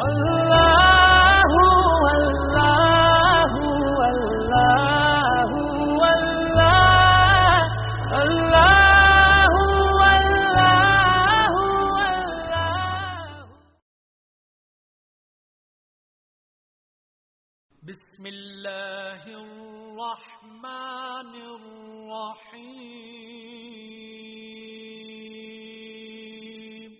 اللہ اللہ اللہ اللہ اللہ اللہ۔ بسم اللہ الرحمن الرحیم۔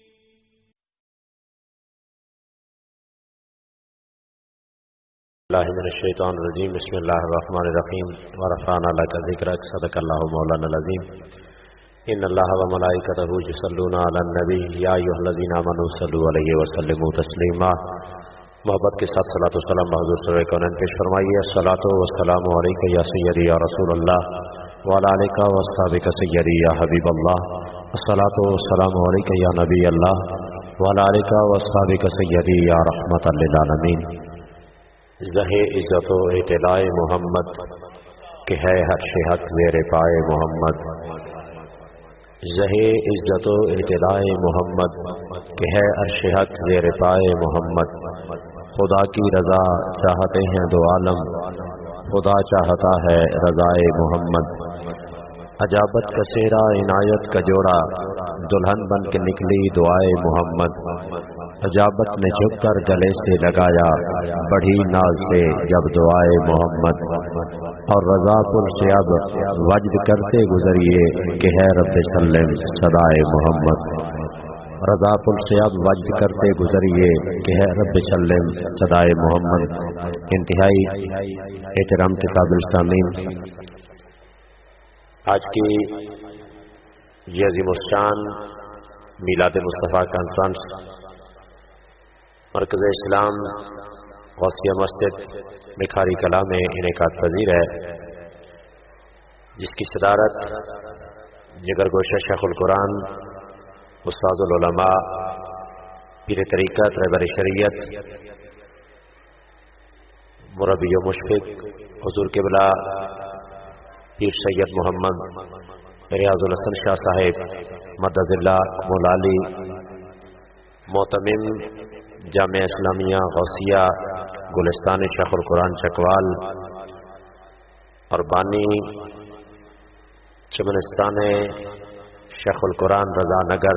اللہ من الشیطان الرجیم، بسم اللہ الرحمن الرحیم۔ ورفعنا لک ذکرک، صدق اللہ مولانا العظیم۔ ان اللہ وملائکتہ یصلون علی النبی یا ایھا الذین آمنوا صلوا علیہ وسلموا تسلیما۔ محبت کے ساتھ صلاۃ و سلام حضور سرور کونین پیش فرمائیے۔ الصلاۃ والسلام علیک یا سیدی یا رسول اللہ وعلی آلک واصحابک سیدی یا حبیب اللہ۔ الصلاۃ والسلام علیک یا نبی اللہ وعلی آلک واصحابک سیدی یا رحمۃ للعالمین۔ زہ عزت و اطلاع محمد کہ ہے ہر حق زیر پائے محمد۔ زہ عزت و اطلاع محمد کہ ہے عرش حق زیر پائے محمد۔ خدا کی رضا چاہتے ہیں دو عالم، خدا چاہتا ہے رضائے محمد۔ عجابت کا سیرا عنایت کا جوڑا، دلہن بن کے نکلی دعائے محمد۔ عجابت نے جھک کر گلے سے لگایا، بڑھی ناز سے جب دعائے محمد۔ اور رضا پل سے اب وجد کرتے گزریے کہ ہے رب سلم صدائے محمد۔ رضا پل سے اب وجد کرتے گزریے کہ ہے رب سلم صدائے محمد۔ انتہائی احترام کے قابل سامعین، آج کی یہ عظیم الشان میلاد مصطفیٰ کانفرنس مرکز اسلام غوثیہ مسجد بکھاری کلاں میں انعقاد پذیر ہے، جس کی صدارت جگر گوشہ شیخ القرآن استاد العلماء پیر طریقت رہبر شریعت مربی و مشفق حضور قبلہ پیر سید محمد ریاض الحسن شاہ صاحب مدد اللہ مولالی محتمم جامعہ اسلامیہ غوثیہ گلستان شیخ القرآن چکوال اور بانی چمنستان شیخ القرآن رضا نگر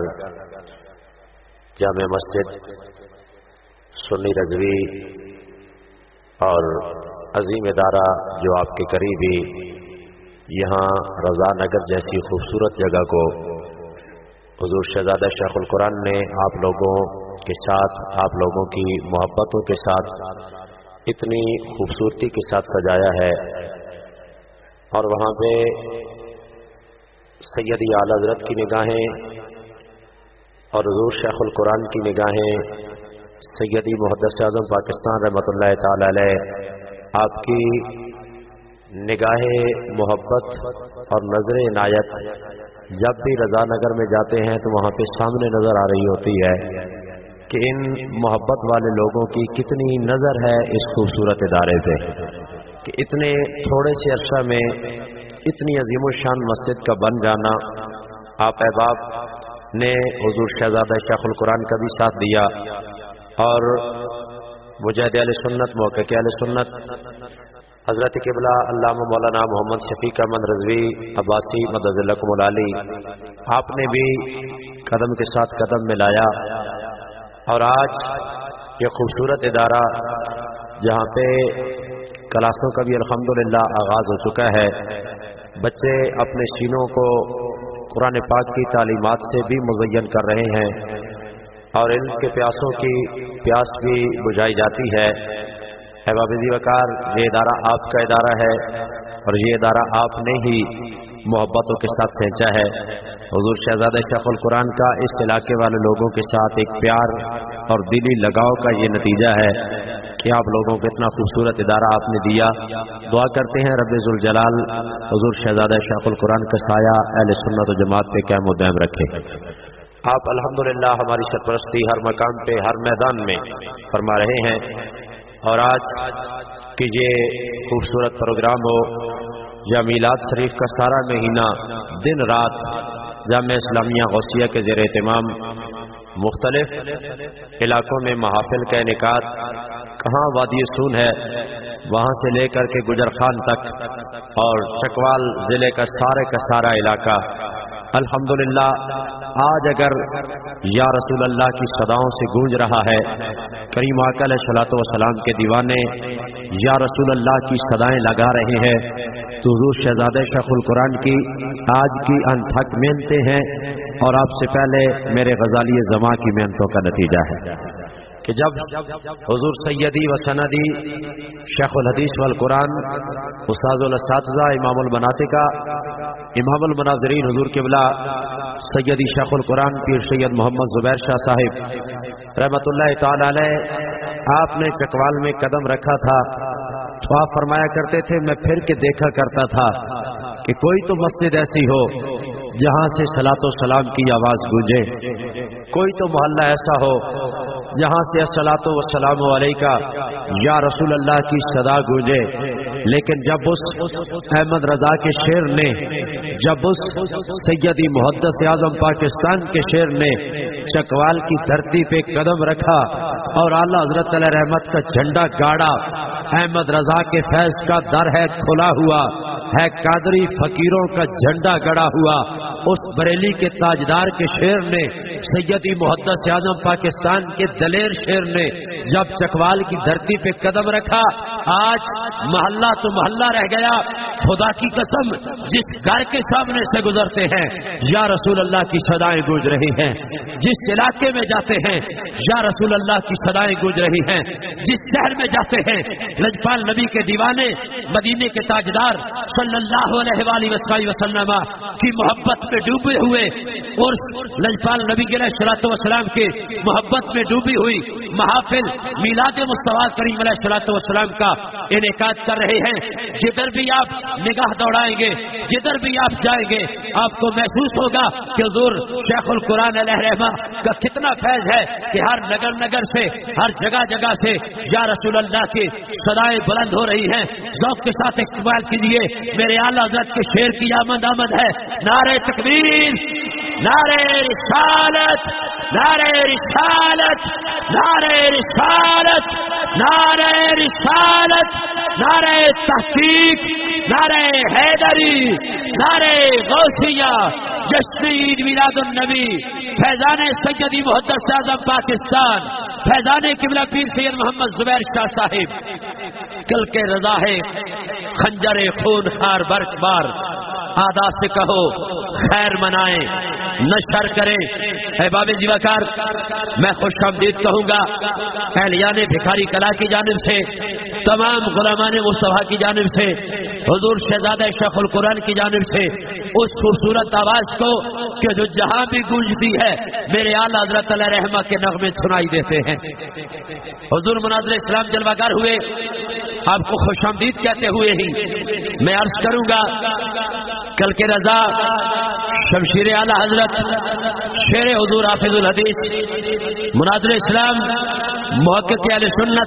جامع مسجد سنی رضوی اور عظیم ادارہ جو آپ کے قریبی یہاں رضا نگر جیسی خوبصورت جگہ کو حضور شہزادہ شیخ القرآن نے آپ لوگوں کے ساتھ، آپ لوگوں کی محبتوں کے ساتھ اتنی خوبصورتی کے ساتھ سجایا ہے، اور وہاں پہ سیدی اعلیٰ حضرت کی نگاہیں اور حضور شیخ القرآن کی نگاہیں، سیدی محدث اعظم پاکستان رحمۃ اللہ تعالی علیہ آپ کی نگاہ محبت اور نظر عنایت جب بھی رضا نگر میں جاتے ہیں تو وہاں پہ سامنے نظر آ رہی ہوتی ہے کہ ان محبت والے لوگوں کی کتنی نظر ہے اس خوبصورت ادارے پہ، کہ اتنے تھوڑے سے عرصہ میں اتنی عظیم الشان مسجد کا بن جانا۔ آپ احباب نے حضور شہزادہ شیخ القرآن کا بھی ساتھ دیا، اور مجاہد اہل سنت محقق اہل سنت حضرت قبلہ علامہ مولانا محمد شفیق احمد رضوی عباسی مدد اللہ مولالی، آپ نے بھی قدم کے ساتھ قدم ملایا، اور آج یہ خوبصورت ادارہ جہاں پہ کلاسوں کا بھی الحمدللہ آغاز ہو چکا ہے، بچے اپنے سینوں کو قرآن پاک کی تعلیمات سے بھی مزین کر رہے ہیں، اور علم کے پیاسوں کی پیاس بھی بجھائی جاتی ہے۔ احباب ذی وقار، یہ ادارہ آپ کا ادارہ ہے، اور یہ ادارہ آپ نے ہی محبتوں کے ساتھ سینچا ہے۔ حضور شہزادہ شیخ القرآن کا اس علاقے والے لوگوں کے ساتھ ایک پیار اور دلی لگاؤ کا یہ نتیجہ ہے کہ آپ لوگوں کو اتنا خوبصورت ادارہ آپ نے دیا۔ دعا کرتے ہیں رب ذوالجلال حضور شہزادہ شیخ القرآن کا سایہ اہل سنت و جماعت پہ قائم و دائم رکھے۔ آپ الحمدللہ ہماری سرپرستی ہر مقام پہ ہر میدان میں فرما رہے ہیں، اور آج کہ یہ خوبصورت پروگرام ہو یا میلاد شریف کا سارا مہینہ دن رات جامعہ اسلامیہ غوثیہ کے زیر اہتمام مختلف علاقوں میں محافل کا انعقاد، کہاں وادی سون ہے وہاں سے لے کر کے گجر خان تک اور چکوال ضلع کا سارا علاقہ الحمدللہ آج اگر یا رسول اللہ کی صداؤں سے گونج رہا ہے، کریم آقا علیہ الصلوۃ والسلام کے دیوانے یا رسول اللہ کی صدائیں لگا رہے ہیں، تو حضور شہزادہ شیخ القرآن کی آج کی انتھک محنتیں ہیں اور آپ سے پہلے میرے غزالی زماں کی محنتوں کا نتیجہ ہے کہ جب حضور سیدی و سندی شیخ الحدیث والقرآن استاذ الاساتذہ امام المناطق امام المناظرین حضور قبلہ سیدی شیخ القرآن پیر سید محمد زبیر شاہ صاحب رحمۃ اللہ تعالی علیہ آپ نے چکوال میں قدم رکھا تھا تو آپ فرمایا کرتے تھے میں پھر کے دیکھا کرتا تھا کہ کوئی تو مسجد ایسی ہو جہاں سے صلاۃ و سلام کی آواز گونجے، کوئی تو محلہ ایسا ہو جہاں سے الصلاۃ والسلام علیکہ یا رسول اللہ کی صدا گونجے۔ لیکن جب اس احمد رضا کے شعر نے، جب اس سیدی محدث اعظم پاکستان کے شعر نے چکوال کی دھرتی پہ قدم رکھا اور اعلیٰ حضرت علیہ رحمت کا جھنڈا گاڑا، احمد رضا کے فیض کا در ہے کھلا ہوا ہے، قادری فقیروں کا جھنڈا گڑا ہوا، اس بریلی کے تاجدار کے شعر نے، سیدی محدث اعظم پاکستان کے دلیر شعر نے جب چکوال کی دھرتی پہ قدم رکھا، آج محلہ تو محلہ رہ گیا، خدا کی قسم جس گھر کے سامنے سے گزرتے ہیں یا رسول اللہ کی صدائیں گونج رہی ہیں، جس علاقے میں جاتے ہیں یا رسول اللہ کی صدائیں گونج رہی ہیں، جس شہر میں جاتے ہیں لجپال نبی کے دیوانے مدینے کے تاجدار صلی اللہ علیہ وآلہ وسلم کی محبت میں ڈوبے ہوئے اور لجپال نبی علیہ الصلوۃ والسلام کے محبت میں ڈوبی ہوئی محافل میلاد مصطفیٰ کریم علیہ الصلوۃ والسلام کا انعقاد کر رہے ہیں۔ جدھر بھی آپ نگاہ دوڑائیں گے، جدھر بھی آپ جائیں گے، آپ کو محسوس ہوگا کہ حضور شیخ القرآن علیہ رحمہ کا کتنا فیض ہے کہ ہر نگر سے، ہر جگہ سے یا رسول اللہ کی صدائیں بلند ہو رہی ہیں۔ ذوق کے ساتھ استقبال کیجیے، میرے اعلیٰ حضرت کے شعر کی آمد ہے، نعرہ تکبیر، نعرہ رسالت، نعرہ رسالت، نعرہ رسالت، نعرہ رسالت، نعرہ تحقیق، نعرہ حیدری، نعرہ غوثیہ، جشن عید میلاد النبی، فیضان سیدی محدث اعظم پاکستان، فیضان قبلہ پیر سید محمد زبیر شاہ صاحب، کل کے رضا ہے خنجر خون خار برق بار، آدا سے کہو خیر منائیں نشر کریں۔ احباب جیواکار، میں خوش آمدید کہوں گا اہلیان بھکاری کلا کی جانب سے، تمام غلامان مصطفیٰ کی جانب سے، حضور شہزادہ شیخ القرآن کی جانب سے، اس خوبصورت آواز کو کہ جو جہاں بھی گونجتی ہے میرے اعلیٰ حضرت علیہ رحمہ کے نغمے سنائی دیتے ہیں۔ حضور مناظر اسلام جلوہ گر ہوئے، آپ کو خوش آمدید کہتے ہوئے ہی میں عرض کروں گا کل کے رضا شمشیر اعلیٰ حضرت شیر حضور حافظ الحدیث مناظر اسلام محقق اہل سنت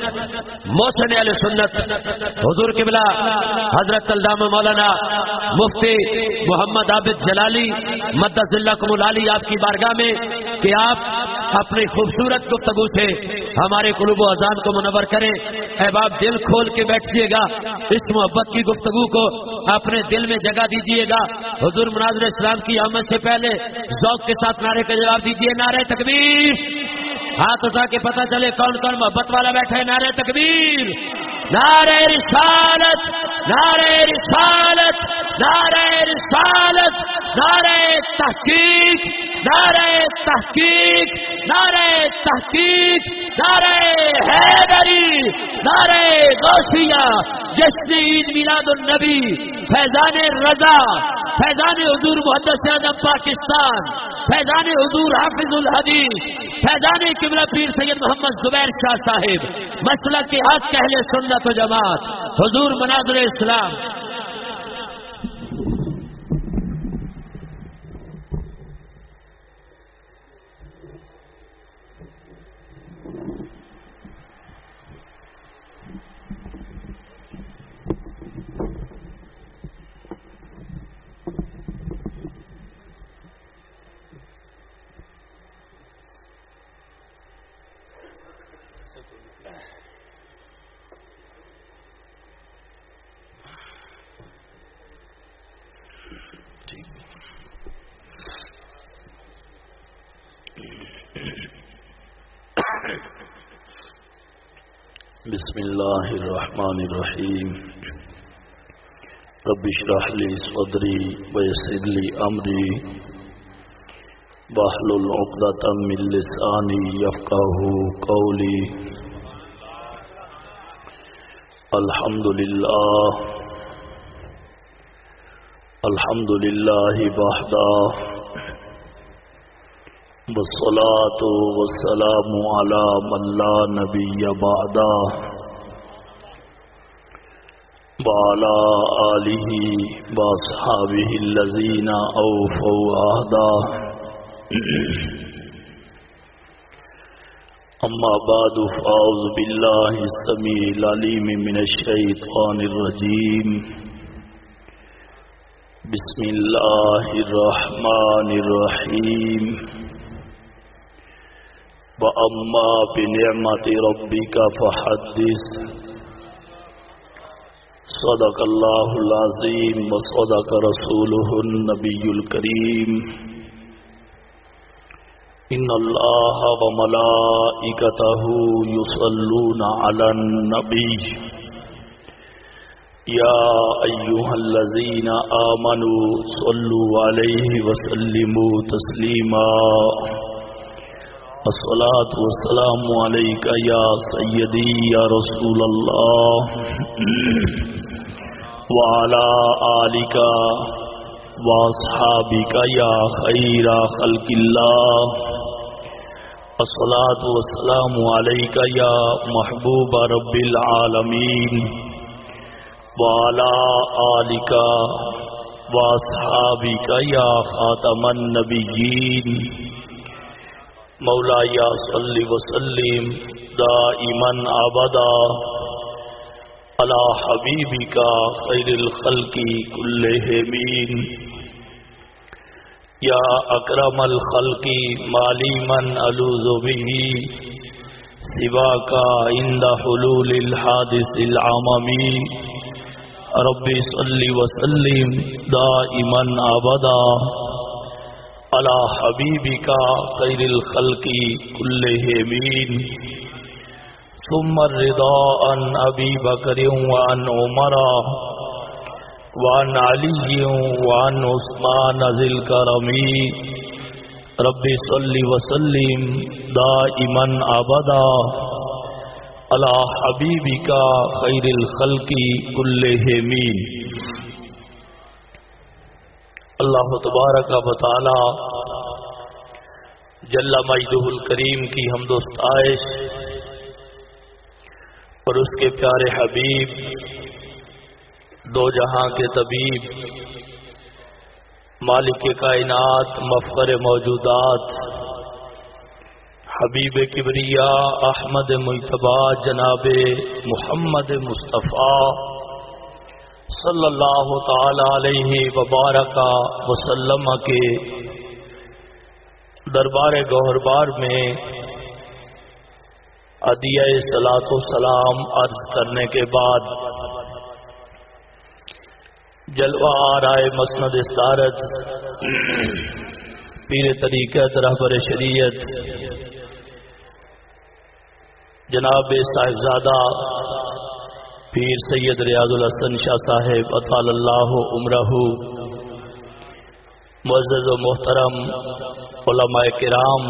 محسن اہل سنت حضور قبلہ حضرت علامہ مولانا مفتی محمد عابد جلالی مدث اللہکم العالی آپ کی بارگاہ میں کہ آپ اپنی خوبصورت گفتگو سے ہمارے قلوب و اذان کو منور کریں۔ احباب دل کھول کے بیٹھیے گا، اس محبت کی گفتگو کو اپنے دل میں جگہ دیجیے گا۔ حضور مناظر اسلام کی آمد سے پہلے ذوق کے ساتھ نعرے کا جواب دیجیے، نعرہ تکبیر، ہاتھ اٹھا کے پتہ چلے کون کون محبت والا بیٹھا ہے۔ نعرہ تکبیر، نعرہ رسالت، نعرہ رسالت، نعرہ رسالت، نعرہ تحقیق، نعرہ تحقیق، نعرہ تحقیق، نعرہ حیدری، نعرہ غوثیہ، جشن عید میلاد النبی، فیضان رضا، فیضان حضور محدث اعظم پاکستان، فیضان حضور حافظ الحدیث، فیضان قبلہ پیر سید محمد زبیر شاہ صاحب، مسلک کے حق اہل سنت و جماعت، حضور مناظر اسلام۔ بسم اللہ الرحمن الرحیم رب اشرح لی صدری ویسر لی امری واحلل عقدۃ من لسانی یفقهوا قولی الحمد للہ وحدہ والصلاة والسلام على من لا نبی بعدہ وعلى آلہ واصحابہ الذین اوفوا عہدہ اما بعد فاعوذ باللہ السمیع العلیم من الشیطان الرجیم بسم اللہ الرحمن الرحیم وَأَمَّا بِنِعْمَةِ رَبِّكَ فَحَدِّثْ صدق اللہ العظیم وصدق رسولہ النبی الکریم ان اللہ وملائکتہ یصلون علی النبی یا ایہا الذین آمنوا صلوا علیہ وسلموا تسلیما الصلاة والسلام علیکہ یا سیدی یا رسول اللہ وعلی آلکہ واصحابکہ یا خیر خلق اللہ الصلاة والسلام علیکہ یا محبوب رب العالمین وعلی آلکہ واصحابکہ یا خاتم النبیین مولایا صلی وسلم دائما ابدا علی حبیبک خیر الخلق کلہم یا اکرم الخلق مالی من الوذ به سواک عند حلول الحادث العممی ربی صلی وسلم دائما ابدا علی حبیبک خیر الخلق کلہم ثم الرضا عن ابی بکر وعن عمر وعن علی وعن عثمان ذی الکرم رب صلی وسلم دائما ابدا علی حبیبک خیر الخلق کلہم۔ اللہ تبارک و تعالی جل مجدہ الکریم کی حمد و ستائش اور اس کے پیارے حبیب دو جہاں کے طبیب مالک کائنات مفخر موجودات حبیب کبریا احمد مجتبی جناب محمد مصطفیٰ صلی اللہ تعالی علیہ وبارک وسلم کے دربار گوہربار میں عدیہ صلاۃ و سلام عرض کرنے کے بعد جلوہ آرائے مسند استارت پیر طریقت رہبر شریعت جناب صاحبزادہ پیر سید ریاض الحسن شاہ صاحب اطال اللہ عمرہ، معزز و محترم علماء کرام،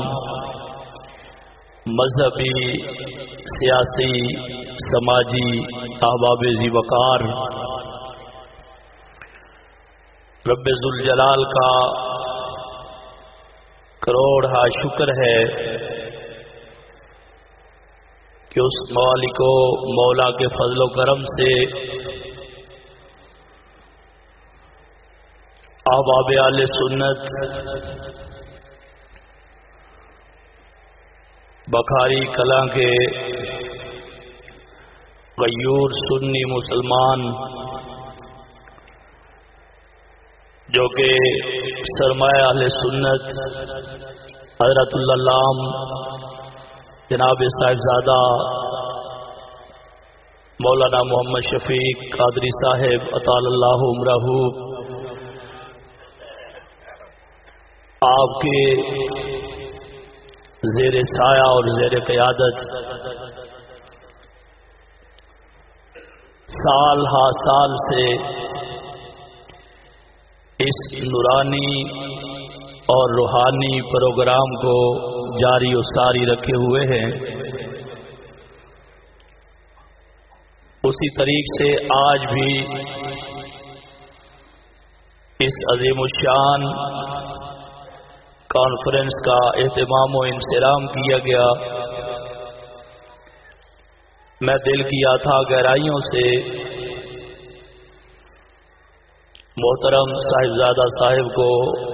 مذہبی سیاسی سماجی احباب ذی وقار، رب ذوالجلال کا کروڑ ہا شکر ہے کہ اس مالک و مولا کے فضل و کرم سے احباب اہل سنت بکھاری کلاں کے غیور سنی مسلمان جو کہ سرمایہ اہل سنت حضرت اللہ جناب صاحبزادہ مولانا محمد شفیق قادری صاحب اطال اللہ عمرہ آپ کے زیر سایہ اور زیر قیادت سال ہا سال سے اس نورانی اور روحانی پروگرام کو جاری و ساری رکھے ہوئے ہیں، اسی طریق سے آج بھی اس عظیم الشان کانفرنس کا اہتمام و انصرام کیا گیا۔ میں دل کیا تھا گہرائیوں سے محترم صاحبزادہ صاحب کو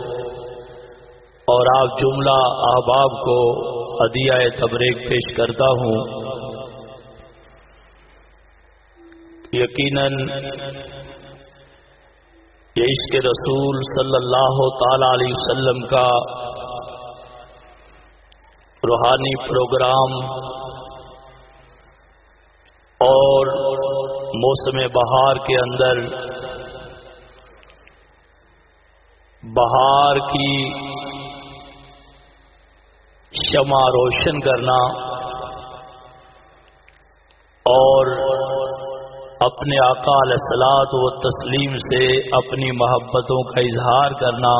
اور آپ جملہ احباب کو ہدیہ تبریک پیش کرتا ہوں۔ یقیناً یہ عشق رسول صلی اللہ تعالی علیہ وسلم کا روحانی پروگرام اور موسم بہار کے اندر بہار کی شمع روشن کرنا اور اپنے آقا علیہ الصلوۃ و تسلیم سے اپنی محبتوں کا اظہار کرنا،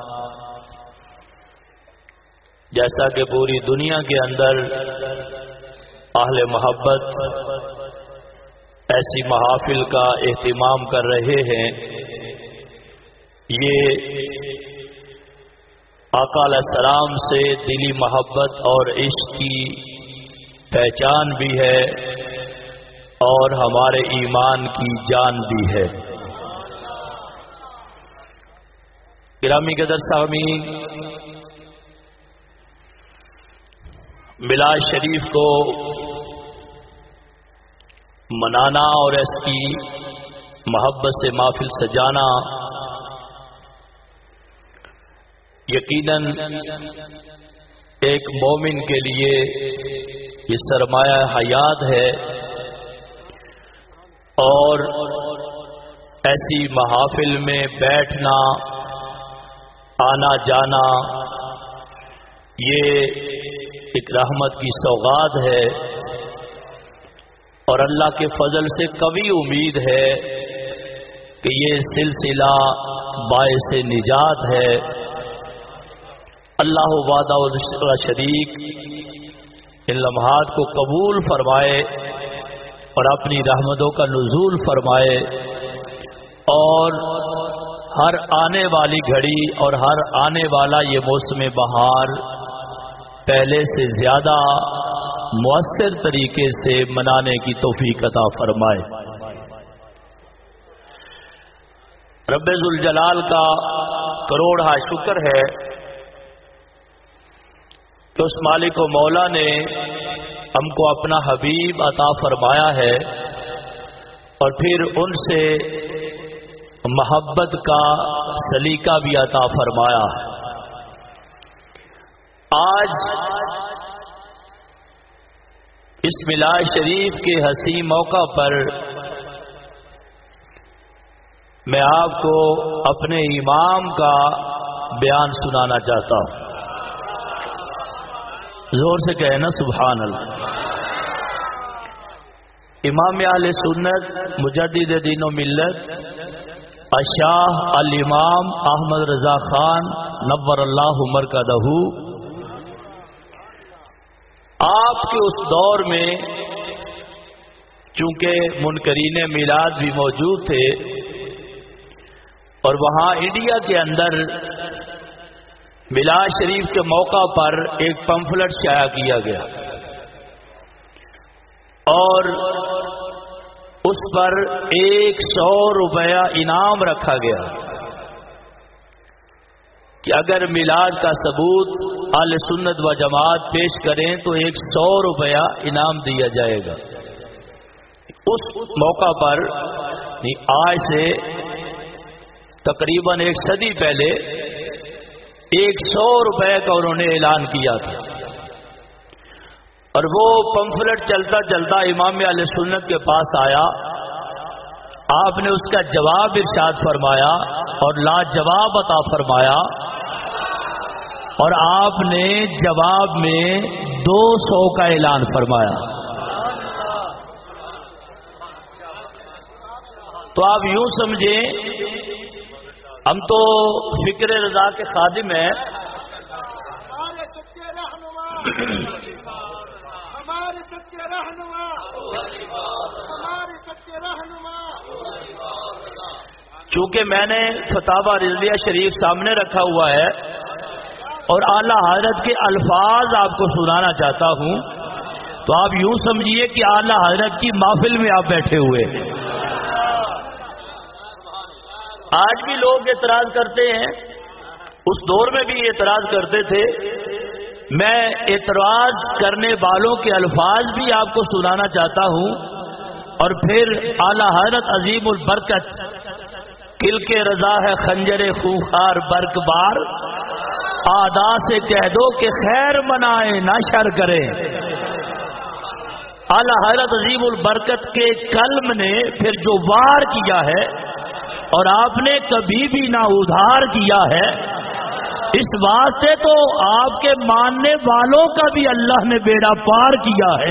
جیسا کہ پوری دنیا کے اندر اہل محبت ایسی محافل کا اہتمام کر رہے ہیں، یہ آقا علیہ السلام سے دلی محبت اور عشق کی پہچان بھی ہے اور ہمارے ایمان کی جان بھی ہے۔ گرامی قدر سامعین، میلاد شریف کو منانا اور اس کی محبت سے محفل سجانا یقیناً ایک مومن کے لیے یہ سرمایہ حیات ہے، اور ایسی محافل میں بیٹھنا آنا جانا یہ ایک رحمت کی سوغات ہے، اور اللہ کے فضل سے کبھی امید ہے کہ یہ سلسلہ باعث نجات ہے۔ اللہ وعدہ و شریک ان لمحات کو قبول فرمائے اور اپنی رحمتوں کا نزول فرمائے، اور ہر آنے والی گھڑی اور ہر آنے والا یہ موسم بہار پہلے سے زیادہ مؤثر طریقے سے منانے کی توفیق عطا فرمائے۔ رب ذوالجلال کا کروڑا شکر ہے کہ اس مالک و مولا نے ہم کو اپنا حبیب عطا فرمایا ہے، اور پھر ان سے محبت کا سلیقہ بھی عطا فرمایا ہے۔ آج اس میلاد شریف کے حسین موقع پر میں آپ کو اپنے امام کا بیان سنانا چاہتا ہوں۔ زور سے کہے نا سبحان اللہ۔ امام اہل سنت مجدد دین و ملت الشاہ الامام احمد رضا خان نور اللہ مرکزہ، آپ کے اس دور میں چونکہ منکرین میلاد بھی موجود تھے، اور وہاں انڈیا کے اندر میلاد شریف کے موقع پر ایک پمفلٹ شائع کیا گیا، اور اس پر 100 روپیہ انعام رکھا گیا کہ اگر میلاد کا ثبوت اہل سنت و جماعت پیش کریں تو 100 روپیہ انعام دیا جائے گا۔ اس موقع پر آج سے تقریباً 1 صدی پہلے 100 روپے کا انہوں نے اعلان کیا تھا، اور وہ پمفلٹ چلتا چلتا امام اہل سنت کے پاس آیا، آپ نے اس کا جواب ارشاد فرمایا اور لاجواب عطا فرمایا اور آپ نے جواب میں 200 کا اعلان فرمایا. تو آپ یوں سمجھیں ہم تو فکر رضا کے خادم ہیں. ہمارے سچے رہنما ہمارے سچے رہنما ہمارے سچے رہنما. چونکہ میں نے فتاوی رضویہ شریف سامنے رکھا ہوا ہے اور اعلیٰ حضرت کے الفاظ آپ کو سنانا چاہتا ہوں، تو آپ یوں سمجھیے کہ اعلیٰ حضرت کی محفل میں آپ بیٹھے ہوئے. آج بھی لوگ اعتراض کرتے ہیں، اس دور میں بھی اعتراض کرتے تھے. میں اعتراض کرنے والوں کے الفاظ بھی آپ کو سنانا چاہتا ہوں اور پھر اعلیٰ حضرت عظیم البرکت کل کے رضا ہے خنجر خوخار برق بار، آدا سے کہہ دو کہ خیر منائیں نہ شر کریں. اعلیٰ حضرت عظیم البرکت کے کلم نے پھر جو وار کیا ہے اور آپ نے کبھی بھی نہ ادھار کیا ہے، اس واسطے تو آپ کے ماننے والوں کا بھی اللہ نے بیڑا پار کیا ہے.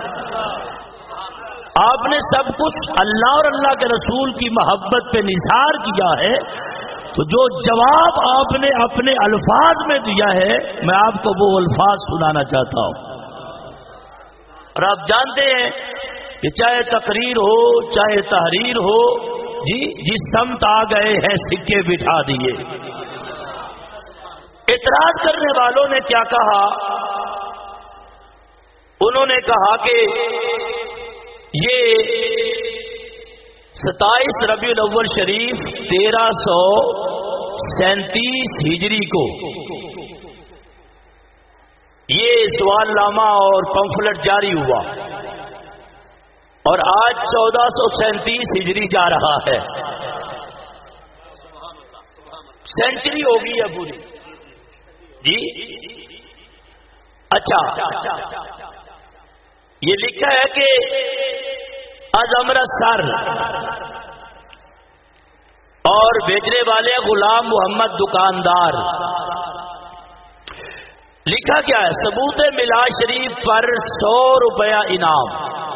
آپ نے سب کچھ اللہ اور اللہ کے رسول کی محبت پہ نثار کیا ہے. تو جو جواب آپ نے اپنے الفاظ میں دیا ہے، میں آپ کو وہ الفاظ سنانا چاہتا ہوں. اور آپ جانتے ہیں کہ چاہے تقریر ہو چاہے تحریر ہو، جی جس سمت آ گئے ہیں سکے بٹھا دیے. اعتراض کرنے والوں نے کیا کہا؟ انہوں نے کہا کہ یہ 27 ربیع الاول شریف 1337 ہجری کو یہ سوال نامہ اور پمفلٹ جاری ہوا اور آج 1437 ہجری جا رہا ہے. سینچری ہو گئی ہے پوری. جی اچھا، یہ لکھا ہے کہ از امرتسر اور بیچنے والے غلام محمد دکاندار. لکھا کیا ہے؟ ثبوت میلاد شریف پر 100 روپیہ انعام.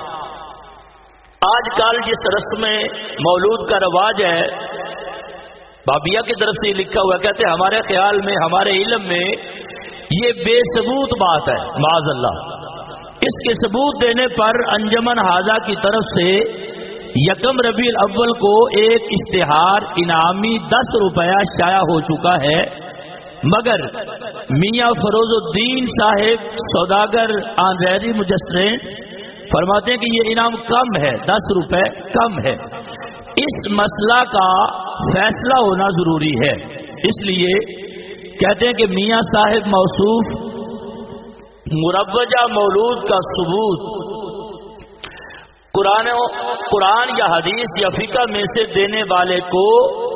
آج کل جس رسم مولود کا رواج ہے، بابیا کی طرف سے لکھا ہوا، کہتے ہیں ہمارے خیال میں ہمارے علم میں یہ بے ثبوت بات ہے، معاذ اللہ. اس کے ثبوت دینے پر انجمن حاضہ کی طرف سے 1 ربیع الاول کو ایک اشتہار انعامی 10 روپیہ شائع ہو چکا ہے، مگر میاں فروز الدین صاحب سوداگر آنظری مجسرین فرماتے ہیں کہ یہ انعام کم ہے، 10 روپے کم ہے. اس مسئلہ کا فیصلہ ہونا ضروری ہے. اس لیے کہتے ہیں کہ میاں صاحب موصوف مروجہ مولود کا ثبوت قرآن یا حدیث یا فقہ میں سے دینے والے کو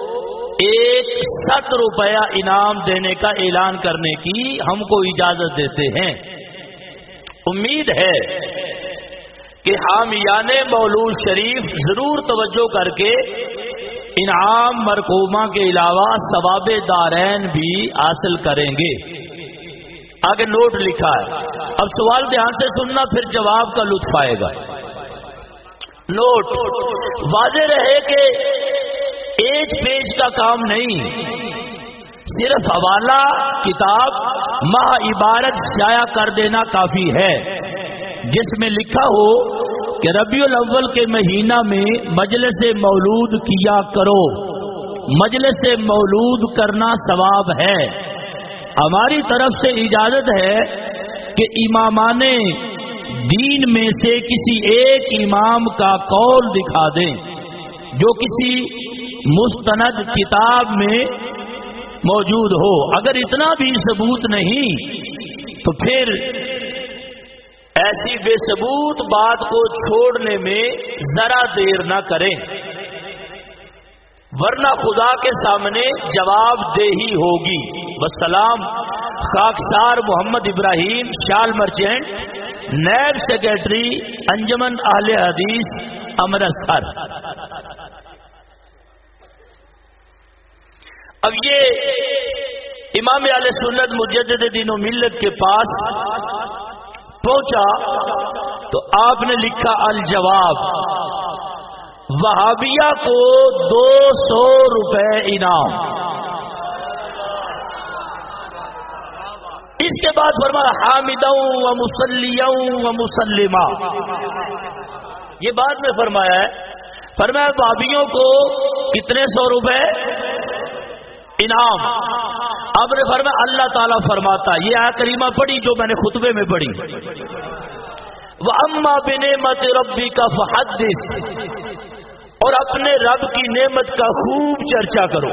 100 روپیہ انعام دینے کا اعلان کرنے کی ہم کو اجازت دیتے ہیں. امید ہے کہ حامیان مولود شریف ضرور توجہ کر کے انعام مرقومہ کے علاوہ ثواب دارین بھی حاصل کریں گے. آگے نوٹ لکھا ہے، اب سوال دھیان سے سننا، پھر جواب کا لطف آئے گا. نوٹ واضح رہے کہ ایک پیج کا کام نہیں، صرف حوالہ کتاب ماہ عبارت شائع کر دینا کافی ہے، جس میں لکھا ہو کہ ربیع الاول کے مہینہ میں مجلس مولود کیا کرو. مجلس مولود کرنا ثواب ہے. ہماری طرف سے اجازت ہے کہ امامان دین میں سے کسی ایک امام کا قول دکھا دیں جو کسی مستند کتاب میں موجود ہو. اگر اتنا بھی ثبوت نہیں تو پھر ایسی بے ثبوت بات کو چھوڑنے میں ذرا دیر نہ کریں، ورنہ خدا کے سامنے جواب دہی ہوگی. والسلام. خاکسار محمد ابراہیم، شال مرچینٹ، نیب سیکرٹری انجمن اہل حدیث امرتسر. اب یہ امام اہل سنت مجدد دین و ملت کے پاس پہنچا تو آپ نے لکھا الجواب، وہابیہ کو 200 روپے انعام۔ اس کے بعد فرمایا حامداً و مصلیاً و مسلما، یہ بعد میں فرمایا ہے، فرمایا وہابیوں کو کتنے 100 روپے انعام۔ اب نے فرمایا اللہ تعالیٰ فرماتا، یہ آیت کریمہ پڑھی جو میں نے خطبے میں پڑھی، وَأَمَّا بِنِعْمَةِ رَبِّكَ فَحَدِّثْ، اور اپنے رب کی نعمت کا خوب چرچا کرو،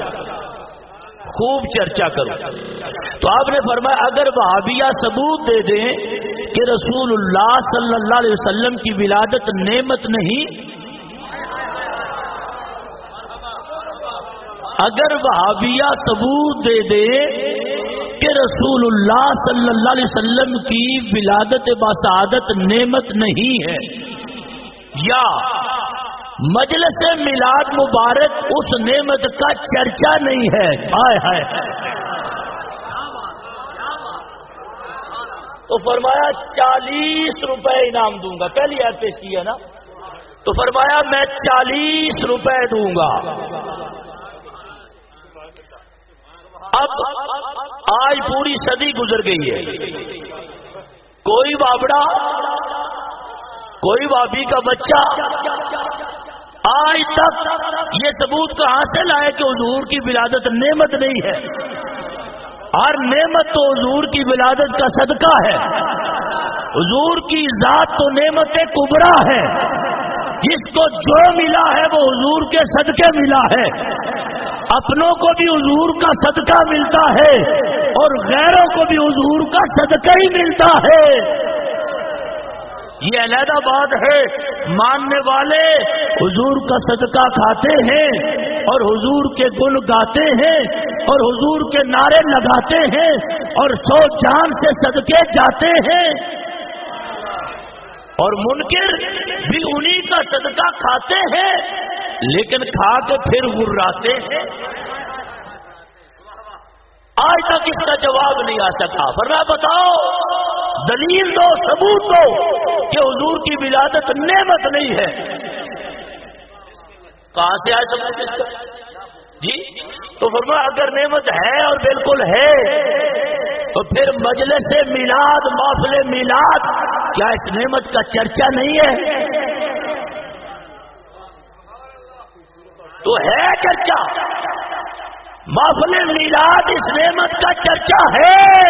خوب چرچا کرو۔ تو آپ نے فرمایا اگر وہابیہ ثبوت دے دیں کہ رسول اللہ صلی اللہ علیہ وسلم کی ولادت نعمت نہیں، اگر وہابیہ ثبوت دے دیں کہ رسول اللہ صلی اللہ علیہ وسلم کی ولادت بسعادت نعمت نہیں ہے، یا مجلس میلاد مبارک اس نعمت کا چرچا نہیں ہے، ہائے ہائے، تو فرمایا 40 روپے انعام دوں گا۔ پہلی آیت پیش کی ہے نا، تو فرمایا میں 40 روپے دوں گا۔ اب آج پوری صدی گزر گئی ہے، کوئی بابڑا، کوئی بابی کا بچہ آج تک یہ ثبوت کہاں سے لائے کہ حضور کی ولادت نعمت نہیں ہے؟ اور نعمت تو حضور کی ولادت کا صدقہ ہے، حضور کی ذات تو نعمت کبریٰ ہے، جس کو جو ملا ہے وہ حضور کے صدقے ملا ہے، اپنوں کو بھی حضور کا صدقہ ملتا ہے اور غیروں کو بھی حضور کا صدقہ ہی ملتا ہے۔ یہ علیحدہ بات ہے، ماننے والے حضور کا صدقہ کھاتے ہیں اور حضور کے گن گاتے ہیں اور حضور کے نعرے لگاتے ہیں اور 100 جان سے صدقے جاتے ہیں، اور منکر بھی انہی کا صدقہ کھاتے ہیں لیکن کھا کے پھر غراتے ہیں۔ آج تک اس کا جواب نہیں آ سکا۔ فرمایا بتاؤ، دلیل دو، ثبوت دو کہ حضور کی ولادت نعمت نہیں ہے۔ کہاں سے آئے ثبوت اس کا؟ جی تو فرمایا اگر نعمت ہے اور بالکل ہے تو پھر مجلس میلاد، محفل میلاد، کیا اس نعمت کا چرچا نہیں ہے؟ تو ہے چرچا، محفل میلاد اس نعمت کا چرچا ہے،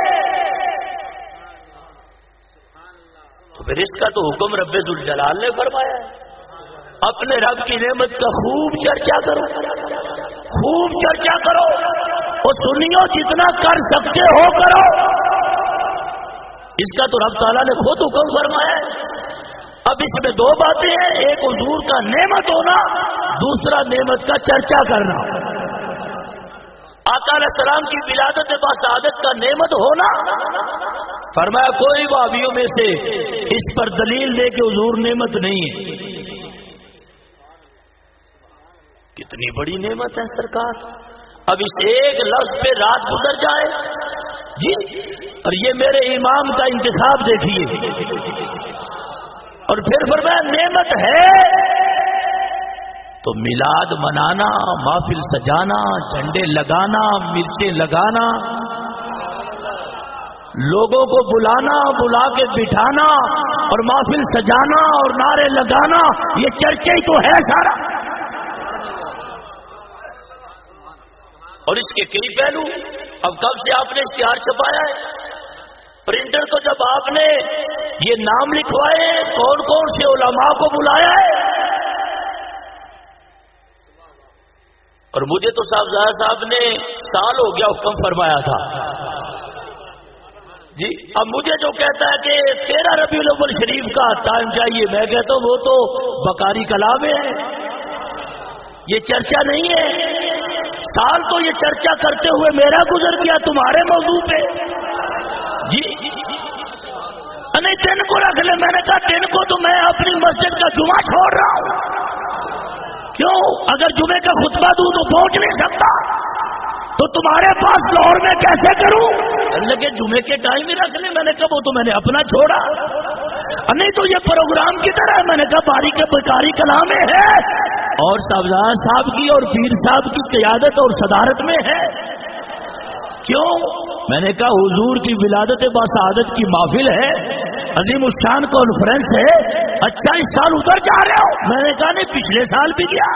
تو پھر اس کا تو حکم رب ذوالجلال نے فرمایا ہے، اپنے رب کی نعمت کا خوب چرچا کرو، خوب چرچا کرو، اور سنیو جتنا کر سکتے ہو کرو، اس کا تو رب تعالیٰ نے خود حکم فرمایا ہے۔ اب اس میں دو باتیں ہیں، ایک حضور کا نعمت ہونا، دوسرا نعمت کا چرچا کرنا۔ آقا علیہ السلام کی ولادت بسعادت کا نعمت ہونا، فرمایا کوئی وہابیوں میں سے اس پر دلیل دے کہ حضور نعمت نہیں ہے۔ کتنی بڑی نعمت ہے سرکار، اب اس ایک لفظ پہ رات گزر جائے جی، اور یہ میرے امام کا انتخاب دیکھیے، اور پھر فرمایا نعمت ہے تو میلاد منانا، محفل سجانا، جھنڈے لگانا، مرچیں لگانا، لوگوں کو بلانا، بلا کے بٹھانا اور محفل سجانا اور نعرے لگانا، یہ چرچے ہی تو ہے سارا۔ اور اس کے کئی پہلو، اب کب سے آپ نے اشتہار چھپایا ہے؟ پرنٹر کو جب آپ نے یہ نام لکھوائے، کون کون سے علماء کو بلایا ہے، اور مجھے تو صاحب نے سال ہو گیا حکم فرمایا تھا جی، اب مجھے جو کہتا ہے کہ 13 ربیع الاول شریف کا ٹائم چاہیے، میں کہتا ہوں وہ تو بکاری کلام ہے، یہ چرچا نہیں ہے۔ سال تو یہ چرچا کرتے ہوئے میرا گزر گیا تمہارے موضوع پہ جی، نہیں 3 کو رکھ لے، میں نے کہا 3 کو تو میں اپنی مسجد کا جمعہ چھوڑ رہا ہوں، کیوں؟ اگر جمعے کا خطبہ دوں تو پہنچ نہیں سکتا، تو تمہارے پاس لاہور میں کیسے کروں؟ لگے جمعے کے ٹائم ہی رکھ لیں. میں نے کہا وہ تو میں نے اپنا چھوڑا, نہیں تو یہ پروگرام کی طرح ہے. میں نے کہا باری کے بکاری کلام میں ہے اور صاحبزادہ صاحب کی اور پیر صاحب کی قیادت اور صدارت میں ہے. کیوں؟ میں نے کہا حضور کی ولادت باسعادت کی محفل ہے, عظیم الشان کانفرنس ہے. اچھا اس سال ادھر جا رہے ہو؟ میں نے کہا نہیں پچھلے سال بھی گیا.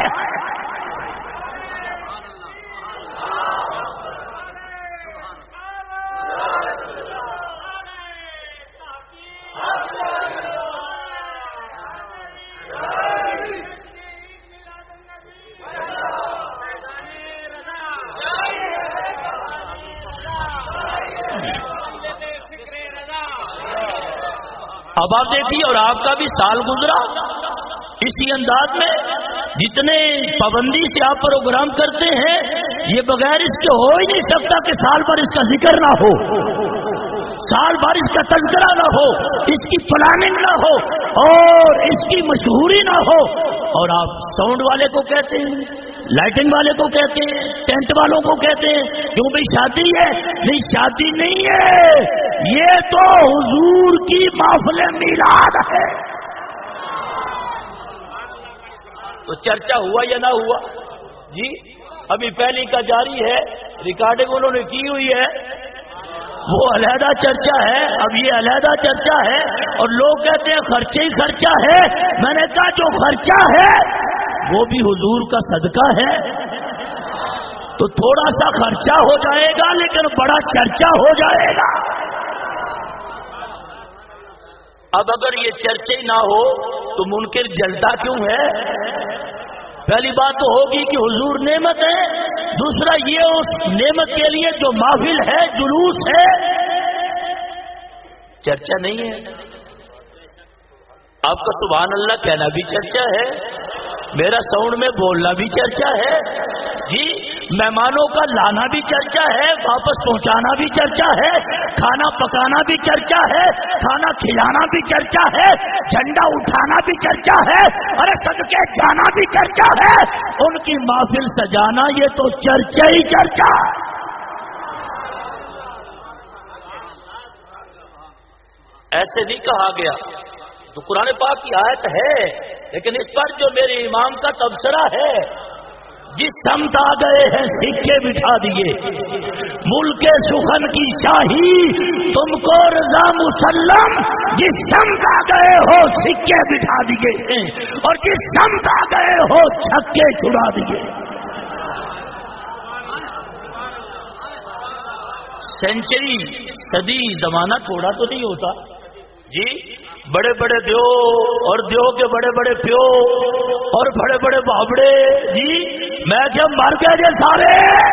اب آپ دیکھیے, اور آپ کا بھی سال گزرا اسی انداز میں. جتنے پابندی سے آپ پروگرام کرتے ہیں یہ بغیر اس کے ہو ہی نہیں سکتا کہ سال بھر اس کا ذکر نہ ہو, سال بھر اس کا تذکرہ نہ ہو, اس کی پلاننگ نہ ہو اور اس کی مشہوری نہ ہو. اور آپ ساؤنڈ والے کو کہتے ہیں, لائٹنگ والے کو کہتے ہیں, ٹینٹ والوں کو کہتے ہیں کیوں بھائی شادی ہے. نہیں شادی نہیں ہے, یہ تو حضور کی محفل میلاد ہے. تو چرچا ہوا یا نہ ہوا جی؟ ابھی پہلی کا جاری ہے, ریکارڈنگ انہوں نے کی ہوئی ہے, وہ علیحدہ چرچا ہے. اب یہ علیحدہ چرچا ہے اور لوگ کہتے ہیں خرچے ہی خرچہ ہے. میں نے کہا جو خرچہ ہے وہ بھی حضور کا صدقہ ہے, تو تھوڑا سا خرچہ ہو جائے گا لیکن بڑا چرچا ہو جائے گا. اب اگر یہ چرچے نہ ہو تو منکر جلتا کیوں ہے؟ پہلی بات تو ہوگی کہ حضور نعمت ہے, دوسرا یہ اس نعمت کے لیے جو محفل ہے, جلوس ہے, چرچا نہیں ہے. آپ کا سبحان اللہ کہنا بھی چرچا ہے, میرا ساؤنڈ میں بولنا بھی چرچا ہے جی, مہمانوں کا لانا بھی چرچا ہے, واپس پہنچانا بھی چرچا ہے, کھانا پکانا بھی چرچا ہے, کھانا کھلانا بھی چرچا ہے, جھنڈا اٹھانا بھی چرچا ہے, ارے صدقے جانا بھی چرچا ہے, ان کی محفل سجانا یہ تو چرچا ہی چرچا. ایسے نہیں کہا گیا, تو قرآن پاک کی آیت ہے, لیکن اس پر جو میرے امام کا تبصرہ ہے, جس سمت آ گئے ہیں سکے بٹھا دیے, ملک سخن کی شاہی تم کو رضا مسلم, جس سمت آ گئے ہو سکے بٹھا دیے ہیں اور جس سمت آ گئے ہو چھکے چھڑا دیے. سینچری صدی زمانہ تھوڑا تو نہیں ہوتا جی. بڑے بڑے دیو اور دیو کے بڑے بڑے پیو اور بڑے بڑے بابڑے جی, میں کیا مر گئے جی سارے.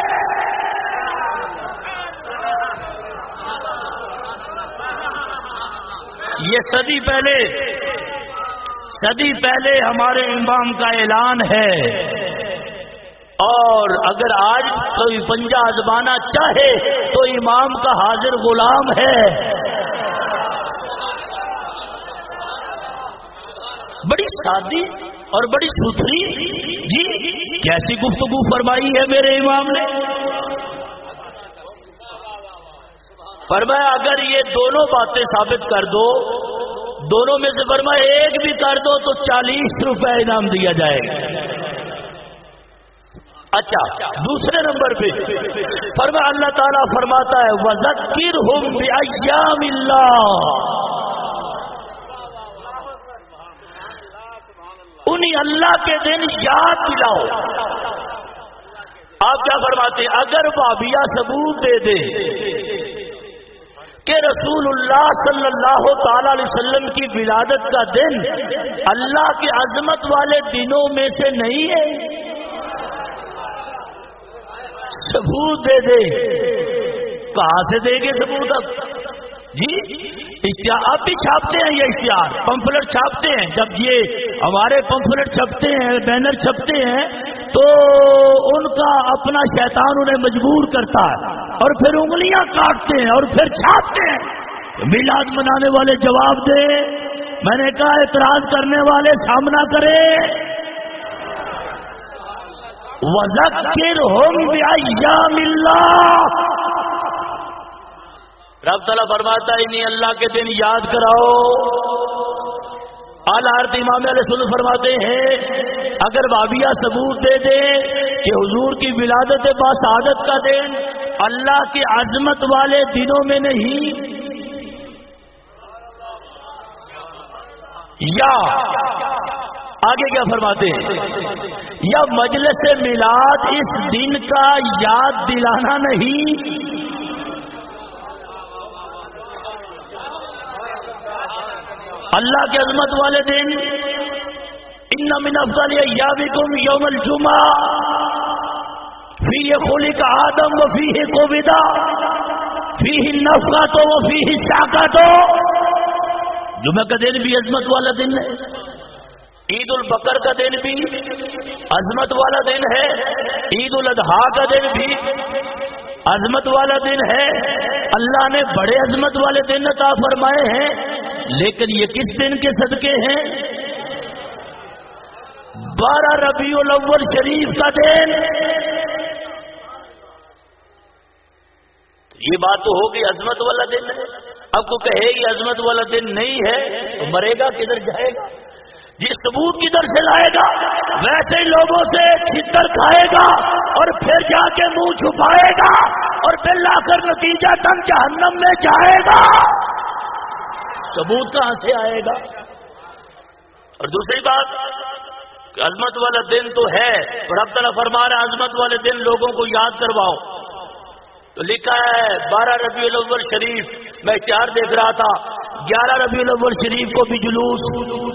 یہ صدی پہلے ہمارے امام کا اعلان ہے, اور اگر آج کوئی پنجہ آزمانا چاہے تو امام کا حاضر غلام ہے. بڑی سادی اور بڑی ستھری جی کیسی گفتگو فرمائی ہے میرے امام نے. فرمایا اگر یہ دونوں باتیں ثابت کر دو, دونوں میں سے فرمایا ایک بھی کر دو تو 40 روپے انعام دیا جائے گا. اچھا دوسرے نمبر پہ فرمایا اللہ تعالیٰ فرماتا ہے وَذَكِّرْهُمْ بِأَيَّامِ اللَّهِ, انہی اللہ کے دن یاد دلاؤ. آپ کیا فرماتے ہیں؟ اگر وہابیہ ثبوت دے دے کہ رسول اللہ صلی اللہ تعالی علیہ وسلم کی ولادت کا دن اللہ کی عظمت والے دنوں میں سے نہیں ہے, ثبوت دے دے. کہاں سے دے گے ثبوت؟ اب جی اشتہار آپ بھی چھاپتے ہیں, یہ اشتہار پمفلٹ چھاپتے ہیں. جب یہ ہمارے پمفلٹ چھپتے ہیں, بینر چھپتے ہیں, تو ان کا اپنا شیطان انہیں مجبور کرتا ہے اور پھر انگلیاں کاٹتے ہیں اور پھر چھاپتے ہیں. میلاد منانے والے جواب دیں. میں نے کہا اعتراض کرنے والے سامنا کرے. وَذَكِّرْهُمْ بِأَيَّامِ اللَّهِ. رب تعالیٰ فرماتا ہے انہیں اللہ کے دن یاد کراؤ. اعلیٰ حضرت امام علیہ السلام فرماتے ہیں اگر وہابیہ ثبوت دے دیں کہ حضور کی ولادت باسعادت کا دن اللہ کی عظمت والے دنوں میں نہیں، یا آگے کیا فرماتے ہیں، یا مجلس میلاد اس دن کا یاد دلانا نہیں، اللہ کی عظمت والے دن ان من افضل ایامکم یوم الجمعہ فیہ خلق آدم وفیہ قبض فیہ النفخۃ وفیہ الساقۃ. جمعہ کا دن بھی عظمت والا دن ہے، عید البقر کا دن بھی عظمت والا دن ہے، عید الاضحیٰ کا دن بھی عظمت والا دن ہے. اللہ نے بڑے عظمت والے دن عطا فرمائے ہیں، لیکن یہ کس دن کے صدقے ہیں؟ 12 ربیع الاول شریف کا دن. یہ بات تو ہوگی عظمت والا دن ہے. اب کو کہے یہ عظمت والا دن نہیں ہے تو مرے گا کدھر جائے گا؟ جس ثبوت کدھر سے لائے گا ویسے ہی لوگوں سے چھتر کھائے گا اور پھر جا کے منہ چھپائے گا اور پھر لا کر نتیجہ تن جہنم میں جائے گا. ثبوت کہاں سے آئے گا؟ اور دوسری بات کہ عظمت والا دن تو ہے، اور اب تعالیٰ فرما رہا ہے عظمت والے دن لوگوں کو یاد کرواؤ. تو لکھا ہے 12 ربیع الاول شریف، میں اشتہار دیکھ رہا تھا 11 ربیع الاول شریف کو بھی جلوس،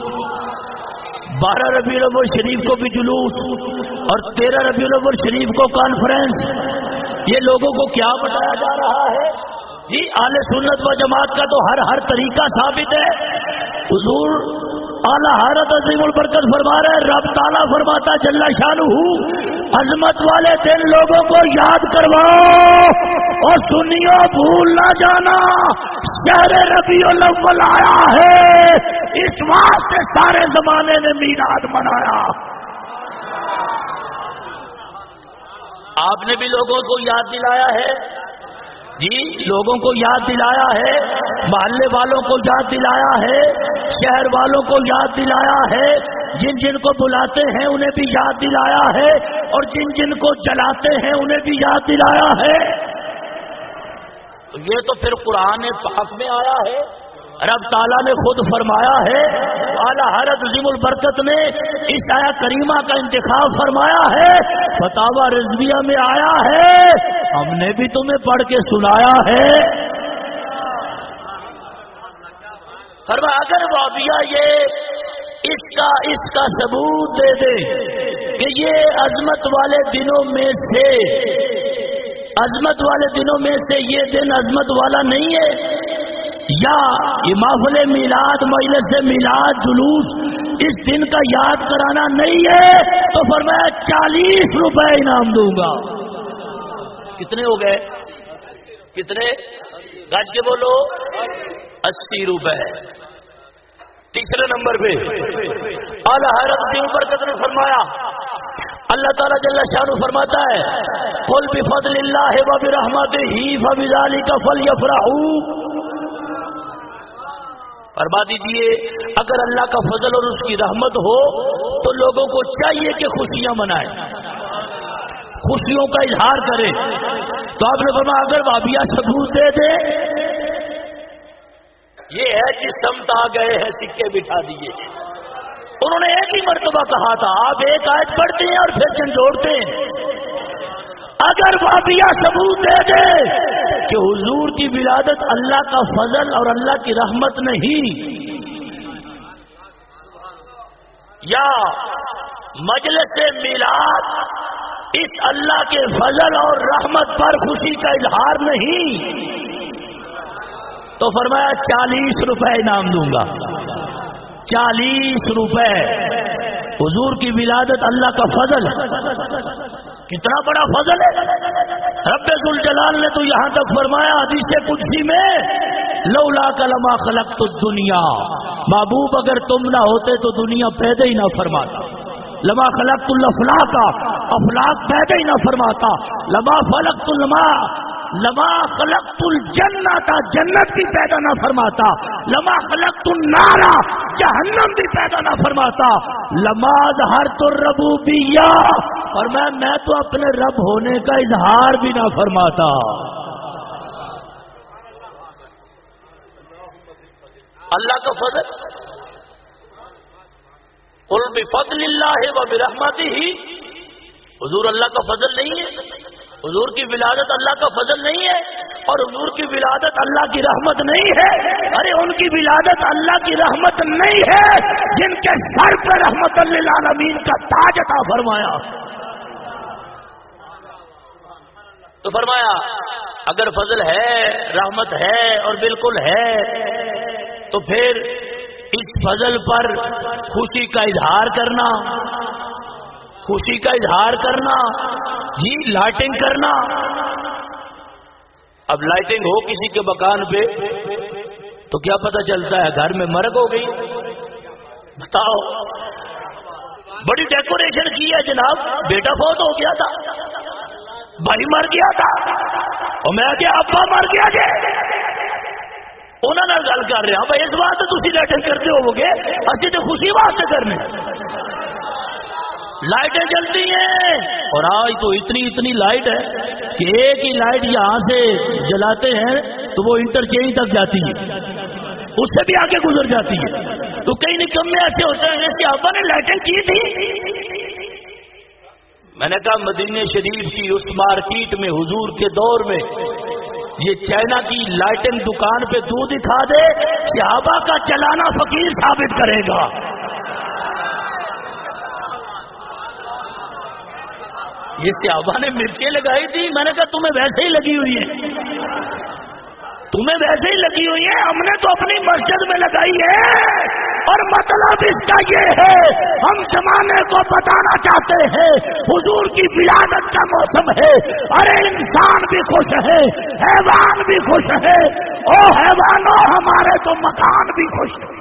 12 ربیع الاول شریف کو بھی جلوس، اور 13 ربیع الاول شریف کو کانفرنس. یہ لوگوں کو کیا بتایا جا رہا ہے؟ جی اہل سنت و جماعت کا تو ہر طریقہ ثابت ہے. حضور اعلیٰ حضرت عظیم البرکت فرما رہے ہیں، رب تعالیٰ فرماتا جل شانہ عظمت والے دن لوگوں کو یاد کرواؤ اور سنیو بھول نہ جانا شہر ربیع الاول آیا ہے، اس واسطے سارے زمانے نے میلاد منایا. آپ نے بھی لوگوں کو یاد دلایا ہے، جی لوگوں کو یاد دلایا ہے، محلے والوں کو یاد دلایا ہے، شہر والوں کو یاد دلایا ہے، جن جن کو بلاتے ہیں انہیں بھی یاد دلایا ہے، اور جن جن کو جلاتے ہیں انہیں بھی یاد دلایا ہے. تو یہ تو پھر قرآن پاک میں آیا ہے، رب تعالیٰ نے خود فرمایا ہے. اعلیٰ حضرت عظیم البرکت نے اس آیہ کریمہ کا انتخاب فرمایا ہے، فتاوی رضویہ میں آیا ہے، ہم نے بھی تمہیں پڑھ کے سنایا ہے. فرمایا اگر وہابیہ یہ اس کا ثبوت دے دے کہ یہ عظمت والے دنوں میں سے یہ دن عظمت والا نہیں ہے، یا یہ محفل میلاد مجلس میلاد جلوس اس دن کا یاد کرانا نہیں ہے، تو فرمایا 40 روپے انعام دوں گا. کتنے ہو گئے؟ کتنے؟ گج کے بولو. 80 روپے. تیسرے نمبر پہ اعلیٰ حضرت عظیم البرکت نے فرمایا، اللہ تعالیٰ جل شانہ فرماتا ہے قل بفضل اللہ وبرحمتہ فبذلک فلیفرحوا. فرما دیجئے اگر اللہ کا فضل اور اس کی رحمت ہو تو لوگوں کو چاہیے کہ خوشیاں منائیں، خوشیوں کا اظہار کریں. تو آپ نے فرمایا اگر وہابیہ ثبوت دے دے، یہ ہے جس سمت آ گئے ہیں سکے بٹھا دیے. انہوں نے ایک ہی مرتبہ کہا تھا، آپ ایک آیت پڑھتے ہیں اور پھر جھنجھوڑتے ہیں. اگر وہابیہ ثبوت دے دے کہ حضور کی ولادت اللہ کا فضل اور اللہ کی رحمت نہیں، یا مجلس میلاد اس اللہ کے فضل اور رحمت پر خوشی کا اظہار نہیں، تو فرمایا 40 روپے انعام دوں گا. 40 روپے. حضور کی ولادت اللہ کا فضل، کتنا بڑا فضل ہے. رب ذوالجلال نے تو یہاں تک فرمایا حدیث قدسی میں لولا لما خلقت الدنیا، محبوب اگر تم نہ ہوتے تو دنیا پیدا ہی نہ فرماتا. لما خلقت الافلاک، افلاک پیدا ہی نہ فرماتا، لما خلقت الجنت جنت بھی پیدا نہ فرماتا، لما خلقت النار جہنم بھی پیدا نہ فرماتا، لما ظہرت الربوبیہ اور میں تو اپنے رب ہونے کا اظہار بھی نہ فرماتا۔ اللہ کا فضل، قل بفضل اللہ وبرحمتہ، حضور اللہ کا فضل نہیں ہے، حضور کی ولادت اللہ کا فضل نہیں ہے، اور حضور کی ولادت اللہ کی رحمت نہیں ہے۔ ارے ان کی ولادت اللہ کی رحمت نہیں ہے جن کے سر پر رحمت للعالمین کا تاج عطا فرمایا۔ تو فرمایا اگر فضل ہے، رحمت ہے اور بالکل ہے، تو پھر اس فضل پر خوشی کا اظہار کرنا، خوشی کا اظہار کرنا، جی لائٹنگ کرنا۔ اب لائٹنگ ہو کسی کے مکان پہ تو کیا پتہ چلتا ہے گھر میں مرگ ہو گئی؟ بتاؤ، بڑی ڈیکوریشن کی ہے جناب، بیٹا فوت ہو گیا تھا، بھائی مر گیا تھا، اور میں کہ ابا مر گیا جی، انہوں نے گل کر رہا بھائی اس واسطے تسی لائٹنگ کرتے ہو گے، اسی تو خوشی واسطے کرنے۔ لائٹیں جلتی ہیں، اور آج تو اتنی لائٹ ہے کہ ایک ہی لائٹ یہاں سے جلاتے ہیں تو وہ انٹرچینج تک جاتی ہے، اس سے بھی آگے گزر جاتی ہے۔ تو کئی نکمے ایسے ہوتے ہیں جیسے ابا نے لائٹیں کی تھی۔ میں نے کہا مدینہ شریف کی اس مارکیٹ میں حضور کے دور میں یہ چائنا کی لائٹنگ دکان پہ دودھ دکھا دے، صحابہ کا چلانا فقیر ثابت کرے گا۔ یہ صحابہ نے مرچیں لگائی تھی، میں نے کہا تمہیں ویسے ہی لگی ہوئی ہے، تمہیں ویسے ہی لگی ہوئی ہے، ہم نے تو اپنی مسجد میں لگائی ہے۔ اور مطلب اس کا یہ ہے ہم زمانے کو بتانا چاہتے ہیں حضور کی ولادت کا موسم ہے، ارے انسان بھی خوش ہے، حیوان بھی خوش ہے، او حیوانوں ہمارے تو مکان بھی خوش ہے۔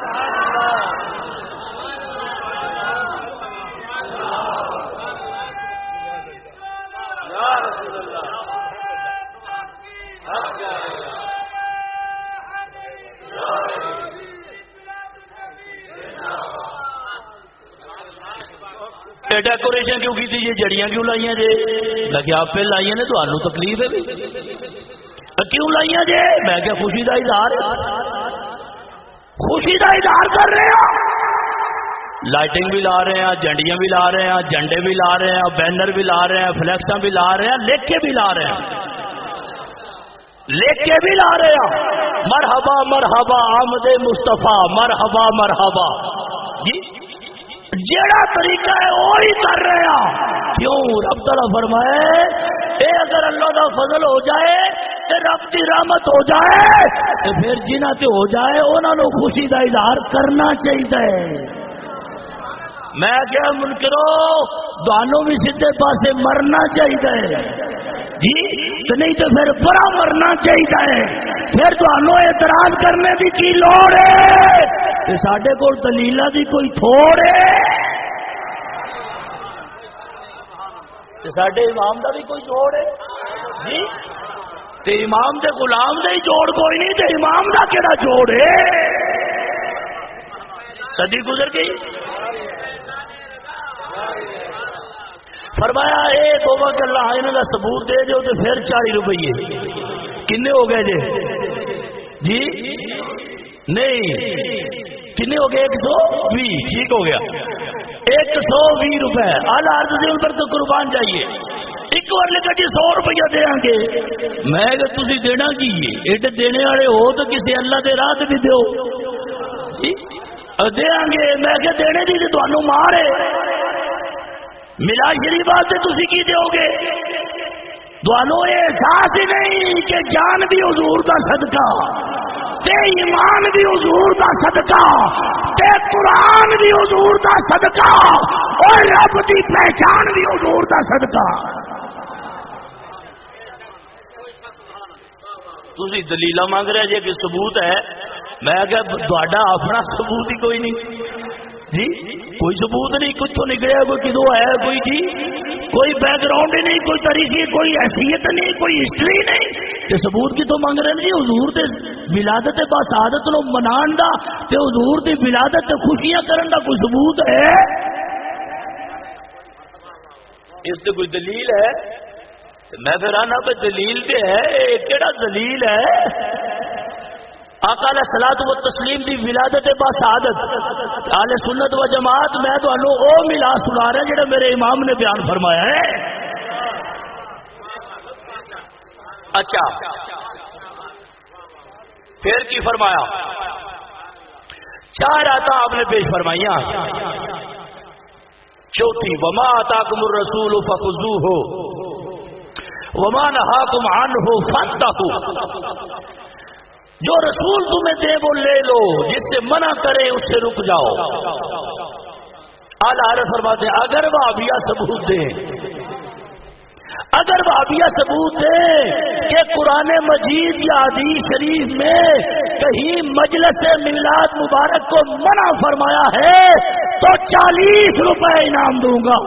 ڈیکوریشن کیوں کی تھی؟ یہ جڑیاں کیوں لائیاں جے؟ لگے آپ پہ لائیاں نے تو آنو تکلیف ہے بھی، کیوں لائیاں جے؟ میں کیا خوشی کا اظہار، خوشی کا اظہار کر رہے ہیں، لائٹنگ بھی لا رہے ہیں، جھنڈیاں بھی لا رہے ہیں، جھنڈے بھی لا رہے ہیں، بینر بھی لا رہے ہیں، فلیکساں بھی لا رہے ہیں، لکھ کے بھی لا رہے ہیں، لکھ کے بھی لا رہے ہیں، مرحبا مرحبا آمد مصطفیٰ، مرحبا مرحبا۔ جی جیڑا طریقہ ہے وہی کر رہے ہیں۔ کیوں؟ رب تعالیٰ فرمائے اے اگر اللہ کا فضل ہو جائے تے رب کی رحمت ہو جائے تے پھر جنہ تے ہو جائے انہوں نے خوشی کا اظہار کرنا چاہیے۔ میں کیا منکرو دانوں بھی سیدھے پاسے مرنا چاہیے جی، تو نہیں تو پھر بڑا مرنا چاہیے۔ پھر تمہیں اعتراض کرنے کی کی لوڑ ہے؟ ساڈے کول دلیلاں دی کوئی تھوڑ ہے؟ ساڈے امام دا بھی کوئی جوڑ ہے جی؟ تے امام دے غلام دے ہی جوڑ کوئی نہیں، تے امام دا کیڑا جوڑ ہے؟ صدی گزر گئی۔ فرمایا اے توبہ کر اللہ انہاں دا ثبوت دے جو تے پھر 40 روپیے کنے ہو گئے جی؟ نہیں کنے ہو گئے 120، ٹھیک ہو گیا 120 روپے اعلی عرض دے پر تو قربان جائیے۔ ایک بار لکھا جی 100 روپیہ دیا گے، میں کہ تسی دینا کی ایڈے دینے والے ہو تو کسی اللہ دے راہ بھی دیو دیا گے، میں کہ دینے دی تو تمہیں مار ہے ملا شریف بات سے تسی کی دیو گے؟ تمہیں احساس ہی نہیں کہ جان بھی حضور کا صدقہ تے ایمان بھی حضور کا صدقہ تے قرآن بھی حضور کا صدقہ اور رب کی پہچان بھی حضور کا صدقہ۔ تسی دلیل مانگ رہے جی کہ ثبوت ہے، میں کہ تہاڈا اپنا ثبوت ہی کوئی نہیں جی، کوئی ثبوت نہیں، کچھ تو نکلیا کوئی کدو ہے کوئی جی؟ کوئی بیک گراؤنڈ ہی نہیں، کوئی تاریخی، کوئی حیثیت نہیں، کوئی ہسٹری نہیں، تے ثبوت کی تو منگ رہے جی حضور دے ولادت باسعادت نو منان دا تے حضور دی ولادت تے خوشیاں کرن دا کوئی ثبوت ہے؟ اس تے کوئی دلیل ہے؟ میں پھر آنا پہ دلیل تے ہے، کیڑا دلیل ہے؟ آقا علیہ الصلوۃ والتسلیم دی ولادت باسعادت اہل سنت و جماعت میں تانوں او ملا سنا رہا جڑا میرے امام نے بیان فرمایا ہے۔ اچھا پھر کی فرمایا؟ 4 آتا آپ نے پیش فرمائیاں۔ چوتھی وما آتاکم الرسول فخذوہ وما نہاکم عنہ فانتہوا، جو رسول تمہیں دے وہ لے لو، جس سے منع کرے اس سے رک جاؤ۔ اعلیٰ حضرت فرماتے ہیں اگر وہابیہ ثبوت دے، اگر وہابیہ ثبوت دے کہ قرآن مجید یا حدیث شریف میں کہیں مجلس میلاد مبارک کو منع فرمایا ہے تو 40 روپے انعام دوں گا۔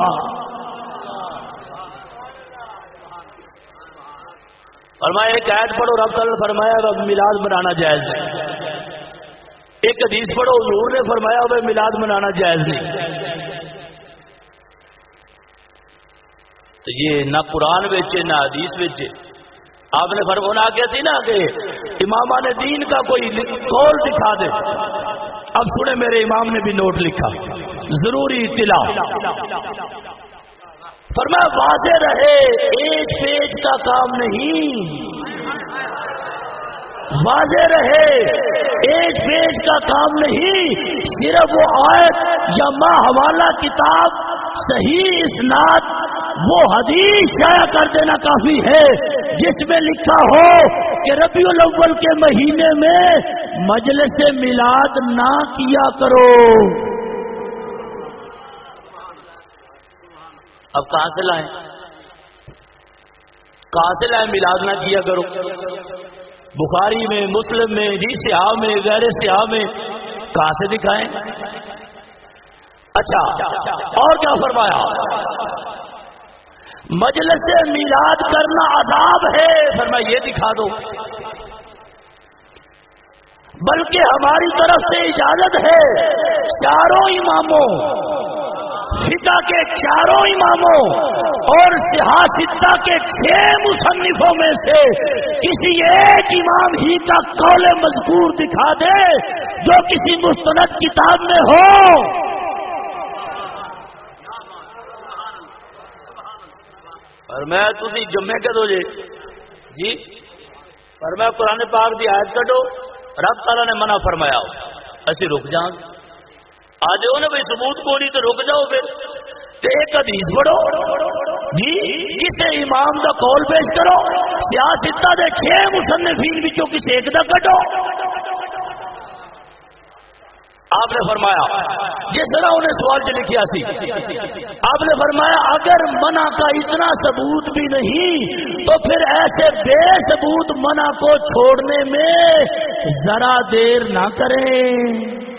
فرمایا ایک آیت پڑھو رب تعالیٰ نے فرمایا اب میلاد منانا جائز ہے، ایک حدیث پڑھو حضور نے فرمایا اب میلاد منانا جائز نہیں۔ تو یہ نہ قرآن بیچے نہ حدیث بیچے۔ آپ نے فرمایا کیا تھی نا کہ امامان دین کا کوئی قول دکھا دے۔ اب سنے میرے امام نے بھی نوٹ لکھا، ضروری اطلاع۔ فرمایا واضح رہے ایج پیج کا کام نہیں، واضح رہے ایج پیج کا کام نہیں، صرف وہ آیت یا ما حوالہ کتاب صحیح اسناد وہ حدیث شائع کر دینا کافی ہے جس میں لکھا ہو کہ ربیع الاول کے مہینے میں مجلس میلاد نہ کیا کرو۔ اب کہاں سے لائیں؟ کہاں سے لائیں میلاد نہ کیا کرو؟ بخاری میں، مسلم میں، صحاح میں، غیر صحاح میں، کہاں سے دکھائیں؟ اچھا اور کیا فرمایا؟ مجلس میلاد کرنا عذاب ہے، فرمایا یہ دکھا دو۔ بلکہ ہماری طرف سے اجازت ہے چاروں اماموں، فقہ کے چاروں اماموں اور سیاستہ کے 6 مصنفوں میں سے کسی ایک امام ہی کا قول مذکور دکھا دے جو کسی مستند کتاب میں ہو۔ اور میں تسی جمعے کدو جی پر میں قرآن پاک دی آیت کٹو رب تعالیٰ نے منع فرمایا اسی رک جاؤں آ جاؤ نا بھائی ثبوت کو نہیں تو رک جاؤ پھر ایک حدیث پڑھو جی کسی امام دا قول پیش کرو سیاستہ دے 6 مصنفین وچوں کسی ایک دا کٹو۔ آپ نے فرمایا جس طرح انہیں سوال چ لکھیا سی آپ نے فرمایا اگر منع کا اتنا ثبوت بھی نہیں تو پھر ایسے بے ثبوت منع کو چھوڑنے میں ذرا دیر نہ کریں۔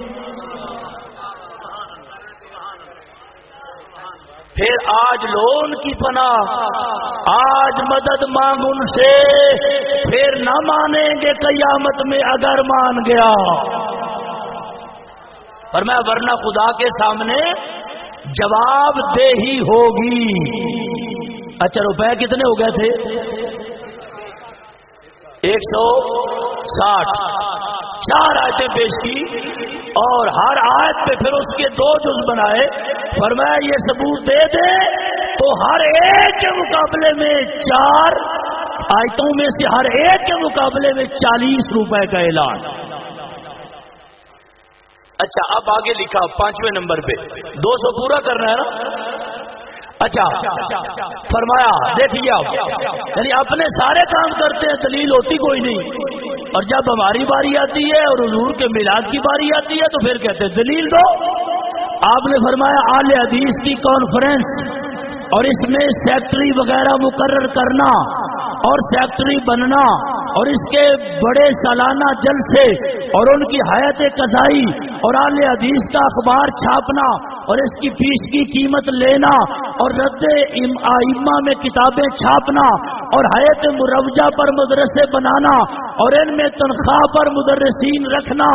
پھر آج لو ان کی پناہ، آج مدد مانگ ان سے، پھر نہ مانیں گے قیامت میں اگر مان گیا۔ پر میں ورنہ خدا کے سامنے جواب دے ہی ہوگی۔ اچھا روپے کتنے ہو گئے تھے؟ 160۔ 4 آیتیں پیش کی اور ہر آیت پہ پھر اس کے 2 جز بنائے۔ فرمایا یہ ثبوت دے دے تو ہر ایک کے مقابلے میں 4 آیتوں میں سے ہر ایک کے مقابلے میں 40 روپے کا اعلان۔ اچھا اب آگے لکھا 5ویں نمبر پہ 200 پورا کرنا ہے نا۔ اچھا فرمایا دیکھیے آپ یعنی اپنے سارے کام کرتے ہیں دلیل ہوتی کوئی نہیں، اور جب ہماری باری آتی ہے اور حضور کے میلاد کی باری آتی ہے تو پھر کہتے ہیں دلیل دو۔ آپ نے فرمایا اہل حدیث کی کانفرنس اور اس میں سیکٹری وغیرہ مقرر کرنا اور سیکٹری بننا اور اس کے بڑے سالانہ جلسے اور ان کی حیات قضائی اور اہل حدیث کا اخبار چھاپنا اور اس کی فیس کی قیمت لینا اور رد ائمہ میں کتابیں چھاپنا اور ہیئت مروجہ پر مدرسے بنانا اور ان میں تنخواہ پر مدرسین رکھنا.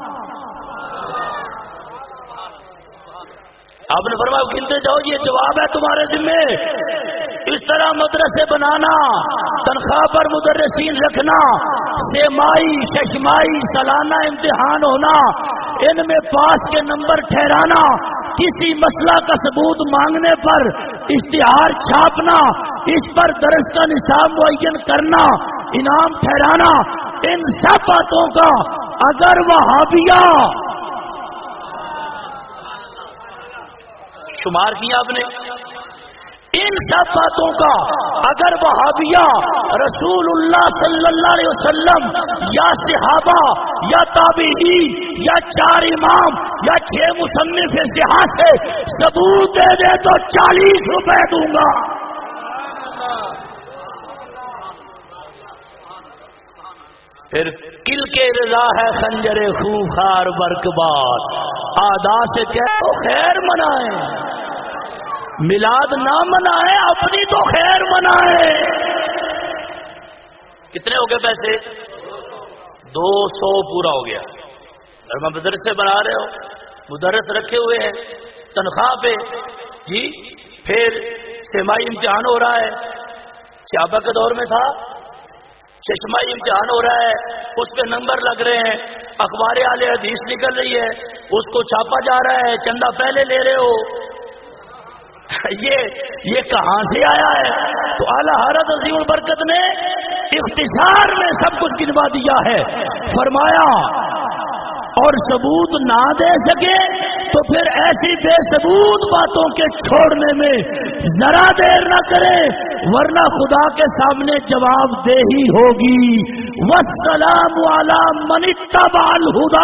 آپ نے فرمایا گنتے جاؤ، یہ جواب ہے تمہارے ذمہ. اس طرح مدرسے بنانا، تنخواہ پر مدرسین رکھنا، سیمائی ششمائی سالانہ امتحان ہونا، ان میں پاس کے نمبر ٹھہرانا، کسی مسئلہ کا ثبوت مانگنے پر اشتہار چھاپنا، اس پر درس کا نصاب معین کرنا، انعام ٹھہرانا، ان سب باتوں کا اگر وہابیہ شمار کیا آپ نے، ان سب باتوں کا اگر وہابیہ رسول اللہ صلی اللہ علیہ وسلم یا صحابہ یا تابعی یا 4 امام یا 6 مصنف اتحاد سے ثبوت دے دے تو 40 روپے دوں گا. پھر کل کے رضا ہے خنجر خوخار برکبار، آدا سے کہو خیر منائیں، میلاد نہ منائے اپنی تو خیر منائے. کتنے ہو گئے پیسے؟ 200 پورا ہو گیا. اگر میں مدرسے بنا رہے ہو، مدرس رکھے ہوئے ہیں تنخواہ پہ جی، پھر سیمائی امتحان ہو رہا ہے، صحابہ کے دور میں تھا، ششمائی امتحان ہو رہا ہے، اس پہ نمبر لگ رہے ہیں، اخبار اہل حدیث نکل رہی ہے، اس کو چھاپا جا رہا ہے، چندہ پہلے لے رہے ہو. یہ کہاں سے آیا ہے؟ تو اعلیٰ حضرت عظیم البرکت نے اختصار میں سب کچھ گنوا دیا ہے. فرمایا اور ثبوت نہ دے سکے تو پھر ایسی بے ثبوت باتوں کے چھوڑنے میں ذرا دیر نہ کرے، ورنہ خدا کے سامنے جواب دہ ہی ہوگی. والسلام علی من اتبع الہدی.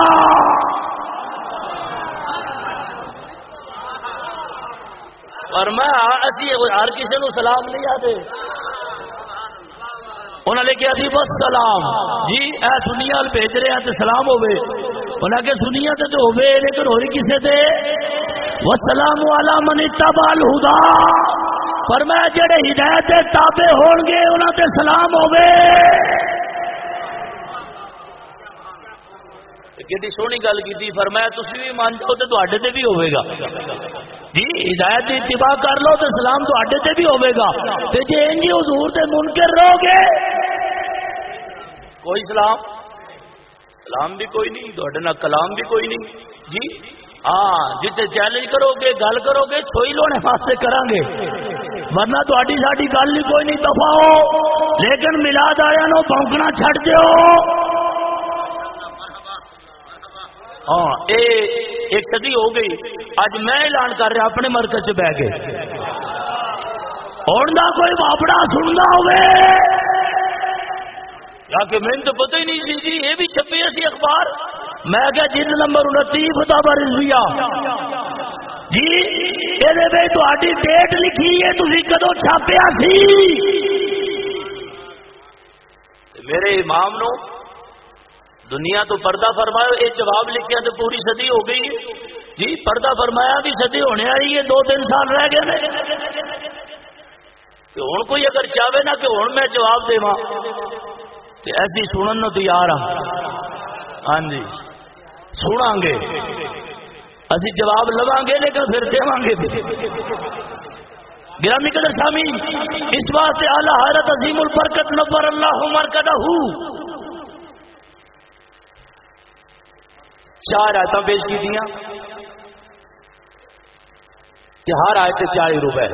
اور میں ہر کسی کو سلام نہیں آتے، انہوں نے کیا تھی بس سلام جی اے سنیا بھیج رہے ہیں تو سلام ہوئے، انہوں نے سنیا تو ہوئے لیکن ہو رہی کسے تھے. والسلام علی من اتبع الہدی. فرمایا جڑے ہدایت دے تابع ہون گے انہاں تے سلام ہوئے. کتنی سونی گل کی. فرمایا تسی بھی مان جاؤ تو تواڈے تے بھی ہوئے گا جی، ہدایت کی اتباع کر لو تو سلام تواڈے تے بھی ہوئے گا. تے جے انج حضور تے منکر رہو گے کوئی سلام بھی کوئی نہیں، تواڈے نال کلام بھی کوئی نہیں جی. ہاں جتنے چیلنج کرو گے گل کرو گے چھوئی لونے واسطے کریں گے، ورنہ تہاڈی ساڈی گل ہی کوئی نہیں. دفع ہو. لیکن میلاد آیا نو بھونکنا چھڑ دیو. ہاں ایک صدی ہو گئی، اج میں اعلان کر رہا اپنے مرکز سے بہ کے، اور نہ کوئی بابڑا سننا ہوئے یا کہ میں تو پتہ ہی نہیں سی جی یہ بھی چھپی سی اخبار. میں کیا جلد نمبر 29 فتح رضویہ جی یہ تہاڈی ڈیٹ لکھی ہے، تسی کدو چھاپیا سی. میرے امام نو دنیا تو پردہ فرمایا، یہ جواب لکھیا تو پوری صدی ہو گئی جی. پردہ فرمایا بھی صدی ہونے آئی ہے، 2-3 سال رہ گئے. ہوں کوئی اگر چاہے نا کہ ہوں میں جواب دے تو ایسی سنن نو تیار ہاں. ہاں جی سنا گے، اسی جواب لواں گے لیکن پھر دیواں گے. گرامی قدر سامعین، اس واسطے اعلیٰ حضرت عظیم البرکت نور اللہ مرکزہ 4 آیتیں پیش کی دیا کہ ہر آیت 40 روپے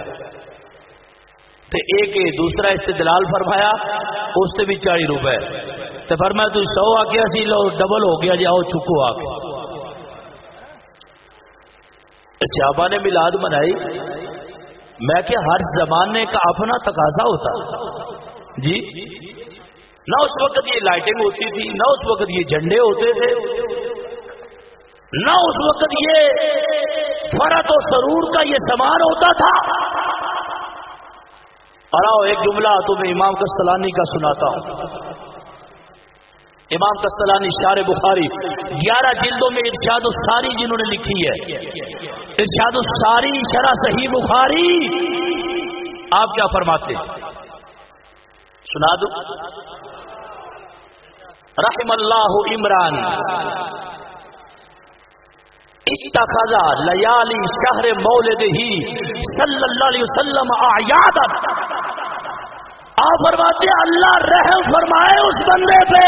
تے ایک دوسرا استدلال فرمایا اس سے بھی 40 روپے تے فرمایا تو 100 آ گیا سی لو ڈبل ہو گیا جی آؤ چکو آ کے. صحابہ نے میلاد منائی. میں کہ ہر زمانے کا اپنا تقاضا ہوتا جی. نہ اس وقت یہ لائٹنگ ہوتی تھی، نہ اس وقت یہ جھنڈے ہوتے تھے، نہ اس وقت یہ فرت و سرور کا یہ سامان ہوتا تھا. اور آؤ ایک جملہ تمہیں امام کستلانی کا سناتا ہوں. امام قسطلانی شارح بخاری 11 جلدوں میں ارشاد الساری جنہوں نے لکھی ہے، ارشاد الساری شرح صحیح بخاری، آپ کیا فرماتے ہیں؟ سنا دو. رحم اللہ عمران اتخذ لیالی شہر مولدہ صلی اللہ علیہ وسلم اعیادا. آپ فرماتے ہیں اللہ رحم فرمائے اس بندے پہ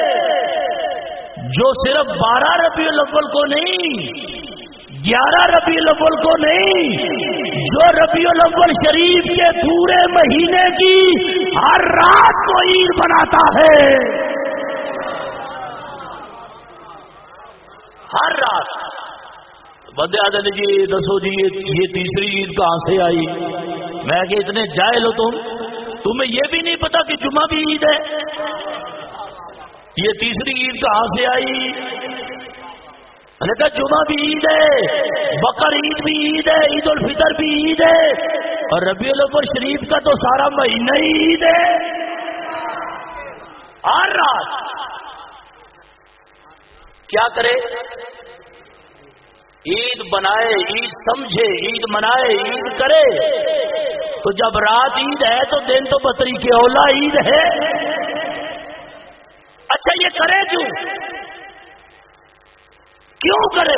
جو صرف 12 ربیع الاول کو نہیں، 11 ربیع الاول کو نہیں، جو ربیع الاول شریف کے پورے مہینے کی ہر رات کو عید بناتا ہے. ہر رات. بندے آتے ہیں جی دسو جی یہ تیسری عید کہاں سے آئی؟ میں کہ اتنے جاہل ہو تمہیں یہ بھی نہیں پتا کہ جمعہ بھی عید ہے؟ یہ تیسری عید کہاں سے آئی؟ میں نے کہا جمعہ بھی عید ہے، بقر عید بھی عید ہے، عید الفطر بھی عید ہے، اور ربیع الاول شریف کا تو سارا مہینہ ہی عید ہے. ہر رات کیا کرے؟ عید بنائے، عید سمجھے، عید منائے، عید کرے. تو جب رات عید ہے تو دن تو بطری کے اولا عید ہے. اچھا یہ کرے کیوں کرے؟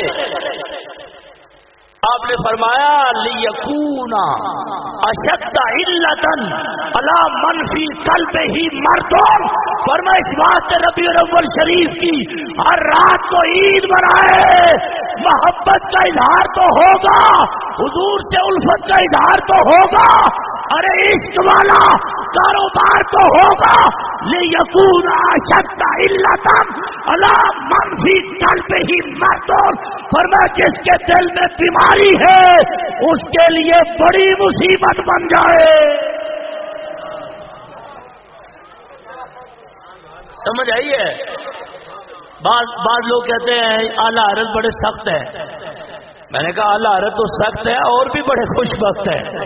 آپ نے فرمایا لیکون اشد علتا علی من فی قلبہ مرض. فرمایا اس بات ربیع الاول شریف کی ہر رات کو عید منائے، محبت کا اظہار تو ہوگا، حضور سے الفت کا اظہار تو ہوگا، ارے عشق والا کاروبار تو ہوگا. لیکون اشد علتا علی من فی قلبہ مرض. فرمایا جس کے دل میں بیماری ہے اس کے لیے بڑی مصیبت بن جائے. سمجھ آئی ہے؟ بعض لوگ کہتے ہیں اعلیٰ حضرت بڑے سخت ہیں. میں نے کہا اعلیٰ حضرت تو سخت ہے اور بھی بڑے خوش بخت ہیں.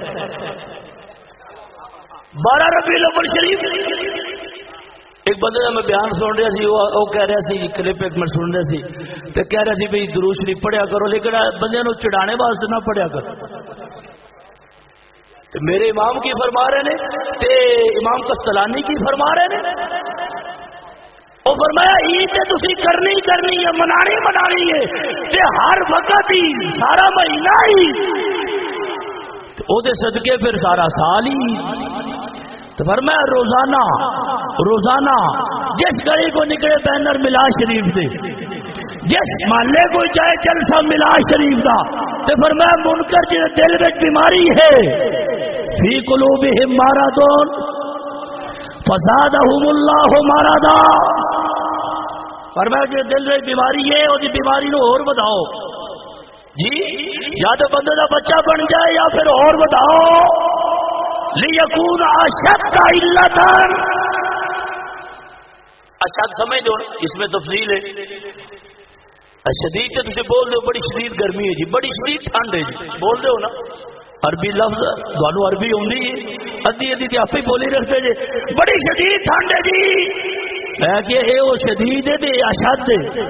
12 ربیع الاول شریف ایک بندے کا میں بیان سن رہا سی، وہ کہہ رہا سی کلپ ایک میں سن رہا سی تو کہہ رہا سی بھئی درود شریف پڑھیا کرو لیکن بندے نو چڑھانے واسطے نہ پڑھیا کرو. تو میرے امام کی فرما رہے نے تے امام قسطلانی کی فرما رہے نے. وہ فرمایا عید تسی کرنی ہے، منانی ہے تے ہر وقت ہی سارا مہینہ ہی تو او دے صدقے پھر سارا سال ہی. تو فرمایا روزانہ جس گلی کو نکلے بینر ملاز شریف دے، جس محلے کو جائے جلسہ ملاز شریف دا، تو فرمایا منکر جن دل میں بیماری ہے فی قلوبہم مرض فزادہم اللہ مرضا. فرمایا کہ دل میں بیماری ہے اور بیماری نو اور بتاؤ جی، یا تو بندے دا بچہ بن جائے یا پھر اور بتاؤ. لیکون اشد علتا. اشد سمجھ دو اس میں تفصیل ہے. شدید تجھے بول دو بڑی شدید گرمی ہے جی، بڑی شدید ٹھنڈ ہے جی، بول دو نا. عربی لفظ دونوں عربی ہوندی ہے، ادھی آپ ہی بولی رکھتے جی بڑی شدید ٹھنڈ ہے جی. میں کہ اے وہ شدید ہے تے اشد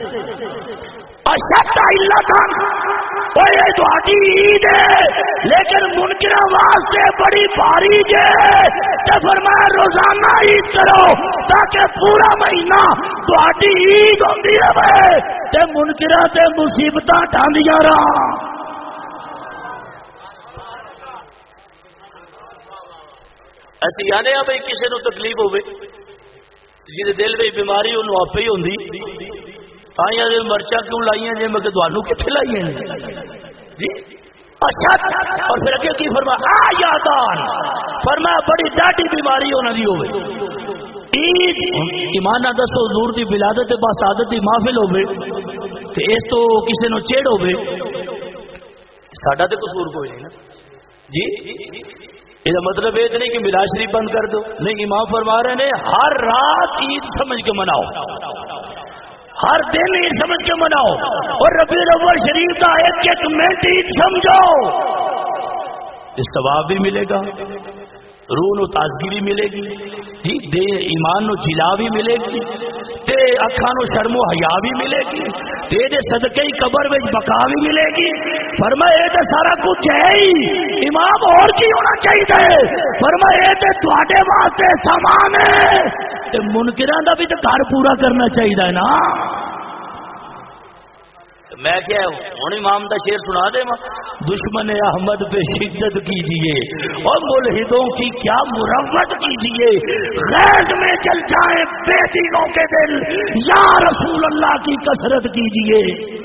علتا. یہ تو عید ہے لیکن منکرہ واسطے بڑی بھاری ہے. تو فرمایا روزانہ عید کرو تاکہ پورا مہینہ تہاڈی عید ہوندی رہے تے منکرہ تے مصیبتاں ٹاندیاں رہا. ایسی یعنی ہے بھائی کسی نو تکلیف ہوے جی دل میں بیماری انہوں آپ ہی ہوندی آئیاں دے مرچا کیوں لائیاں جی میں کہ تھانوں کتنے لائیاں جی. اور پھر اگے کی فرمایا آیاتان، فرمایا بڑی ڈاٹی بیماری ہونا دی ہوئے. عید ایمان نہ دسو حضور دی ولادت با سعادت دی محفل ہوئے تے اس تو کسی نو چھیڑ ہوئے ساڈا تے قصور کوئی نہیں نا جی. یہ مطلب یہ نہیں کہ میلاد شریف بند کر دو، نہیں. امام فرما رہے ہیں ہر رات عید سمجھ کے مناؤ، ہر دن عید سمجھ کے مناؤ، اور ربیع الاول شریف کا ایک منٹ عید سمجھو. اس ثواب بھی ملے گا، روح نو تازگی بھی ملے گی جی، دے ایمان نو جلا بھی ملے گی، تے اکھاں نو شرم و حیا بھی ملے گی، تے دے صدقے ہی قبر وچ بقا بھی ملے گی. فرمایا اے تے سارا کچھ ہے ہی، امام اور کی ہونا چاہیے؟ فرمایا اے تے تواڈے واسطے سامان ہے، تے منکراں دا بھی تے گھر پورا کرنا چاہیے نا. میں کیا ہوں امام کا شعر سنا دے ماں. دشمن احمد پہ شدت کیجیے اور ملحدوں کی کیا مرمت کیجیے، غیظ میں جل جائیں بے دینوں کے دل، یا رسول اللہ کی کثرت کیجیے.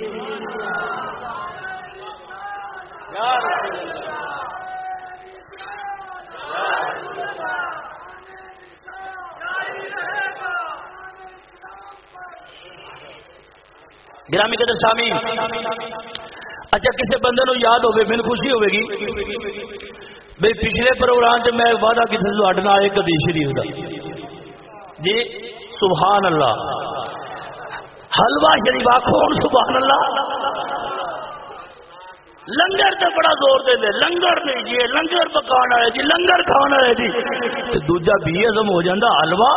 گرامی قدر سامعین، اچھا کسی بندے نو یاد ہوئے، مجھے خوشی ہوئے گی بھئی پچھلے پروگرام سے میں وعدہ کسی سے اٹھنا ایک حدیث شریف دا جی. سبحان اللہ. حلوہ شریف آکھو سبحان اللہ. لنگر تے بڑا زور دے دے، لنگر نہیں جی لنگر پکانا ہے جی، لنگر کھانا ہے جی. تے دوجا بھی ازم ہو جاندہ حلوہ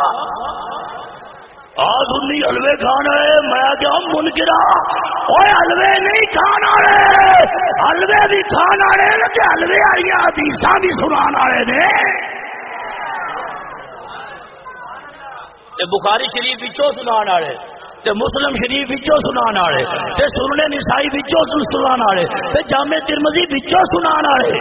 سنی حلوے کھانا ہے. میں کیا منکرا اوے حلوے نہیں کھانا ہے، حلوے بھی کھانا ہے تے حلوے والی حدیثاں بھی سنانا ہے نے. تے بخاری شریف وچوں سنان والے، تے مسلم شریف وچوں سنان والے، تے سنن نسائی وچوں سنان والے، تے جامع ترمذی وچوں سنان والے.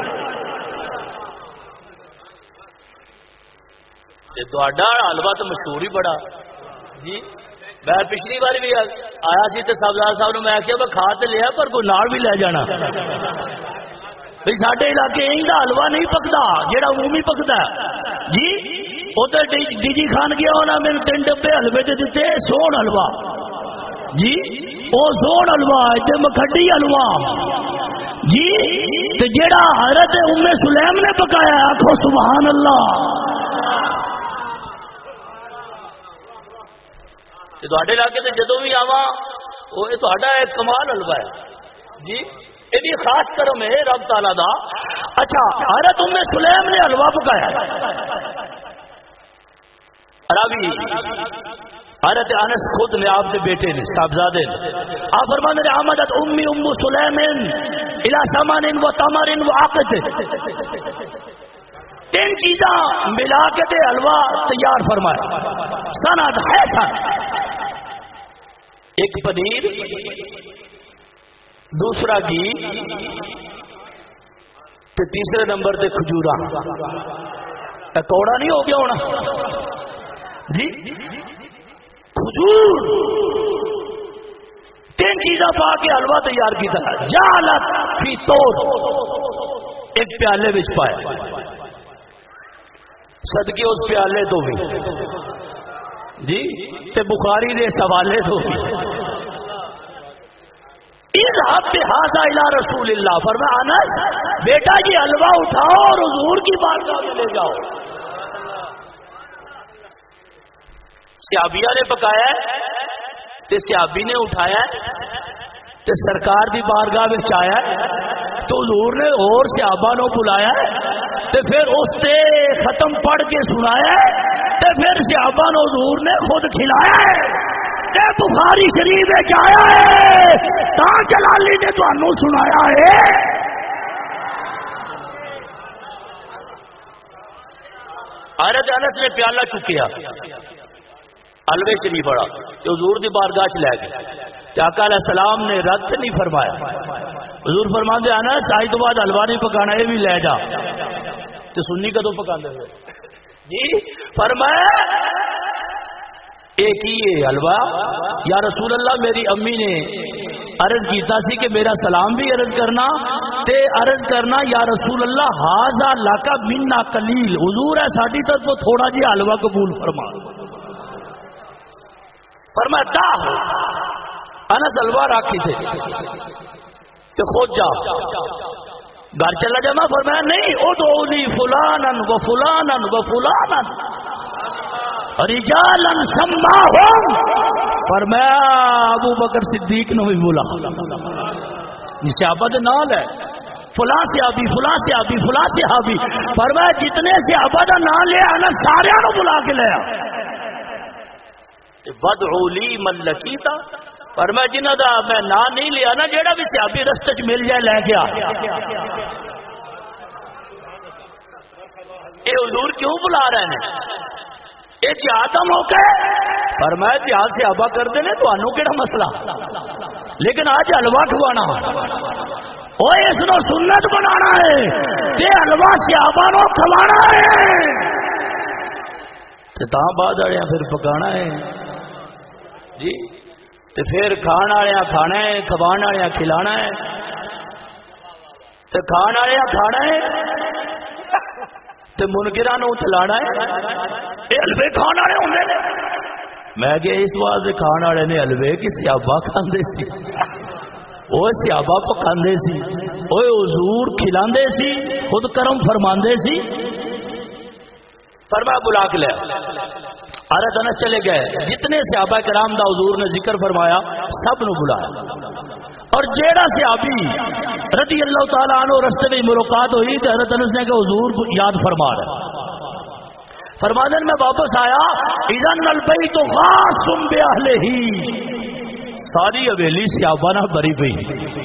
تے تہاڈا حلوہ تو مشہور ہی بڑا جی. میں پچھلی بار بھی آیا سی تے صاحبزاد صاحب نے میں کہا میں کھا تے لیا پر کوئی نال بھی لے جانا بھئی ساڈے علاقے ایں دا حلوہ نہیں پکدا جیڑا عمومی پکدا جی. ادھر ڈی جی خان گیا انہاں میں 3 ڈبے حلوے تے دتے سون حلوہ جی، او سون حلوہ تے مکھڈی حلوہ جی. تے جیڑا حضرت ام سلیم نے پکایا آکھو سبحان اللہ. تواڈے علاقے تے جدوں بھی آواں او اے تہاڈا ایک کمال حلوہ ہے جی، اے بھی خاص کرم ہے رب تعالی دا. اچھا حضرت ام سلیم نے حلوہ پکایا راوی حضرت انس خود نے آپ کے بیٹے نے صاحبزادے نے آپ فرماتے ہیں آمدت امی ام سلیم الی سمان و تمر و عقد، 3 چیزاں ملا کے تے حلوہ تیار فرمایا. سند ہے سند، ایک پنیر، دوسرا گھی، تے تیسرے نمبر تے کھجورا. کوڑا نہیں ہو گیا ہونا جی، کھجور 3 چیزاں پا کے حلوہ تیار کیتا. جالت فی طور، ایک پیالے وچ پایا، صدقے اس پیالے تو بھی جی تے بخاری دے حوالے تو بھی اذهب بهذا الى رسول اللہ. فرمایا انس بیٹا جی حلوہ اٹھاؤ اور حضور کی بارگاہ میں لے جاؤ. صحابیہ نے پکایا تے صحابی نے اٹھایا تے سرکار دی بارگاہ میں آیا تو حضور نے اور صحابہ نو بلایا تے پھر اس تے ختم پڑھ کے سنایا تے پھر صحابہ نو حضور نے خود کھلایا تے بخاری شریف وچ آیا ہے تا جلالی نے تانوں سنایا ہے. حضرت انس نے پیالہ چکیا حلوے چ نہیں پڑا تو حضور دی بارگاہ چ لے گئے. آقا علیہ السلام نے رد نہیں فرمایا. حضور فرماندے انس آج تو بعد حلوہ نہیں پکانا، یہ بھی لے جا. تو سنی کدو پکاندے ہوئے جی؟ فرمایا ایک ہی حلوہ. یا رسول اللہ میری امی نے عرض کیتا سی کہ میرا سلام بھی عرض کرنا تے عرض کرنا یا رسول اللہ ھذا لک منا قلیل. حضور ہے ساڈی طرف تھوڑا جہا حلوہ قبول فرما. فرمایا دا ہو انس حلوہ راکھی تھے تو خود جا گھر چلا جانا. فرمایا نہیں ادعونی فلانا و فلانا و فلانا رجالا سماہم. فرمایا ابو بکر صدیق نے بھی بولا صحابہ دے نال ہے فلاں صحابی فلاں صحابی فلاں صحابی. فرمایا جتنے صحابہ دا نام لیا انس سارے نو بلا کے لیا. ودعو لی من لقیتا، پر میں جنہاں دا میں نام نہیں لیا نا، جیڑا بھی صحابی رستے چ مل جائے لے گیا۔ اے حضور کیوں بلا رہے ہیں؟ اے جہاد دا موقع ہے، پر میں جہاد صحابہ کرتے ہیں تو انہوں کیڑا مسئلہ، لیکن آج حلوہ کھوانا اوے اس نو سنت بنانا ہے تے حلوہ صحابہ نو کھوانا ہے تے تاں بعد والے پھر پکانا ہے جی، تے پھر کھان والے کھانا ہے، کھوان والے کھلانا ہے، تے کھان والے کھانا ہے تے منکراں نو چلانا ہے۔ اے حلوے کھان والے ہوندے نے، میں کہ اس واسطے کھان والے نے حلوے کی صحابہ کھاندے سی، وہ صحابہ پکاندے سی، وہ حضور کھلاندے سی، خود کرم فرماندے سی۔ فرمایا بلا کے لے، حضرت انس چلے گئے، جتنے صحابہ کرام دا حضور نے ذکر فرمایا سب نو بلایا، اور جیڑا صحابی رضی اللہ تعالیٰ عنہ رستے میں ملاقات ہوئی تو حضرت انس نے کہ حضور یاد فرما رہے، فرمانے میں واپس آیا، اذن البیت خاص باہلہ، ساری حویلی صحابہ نہ بری پئی،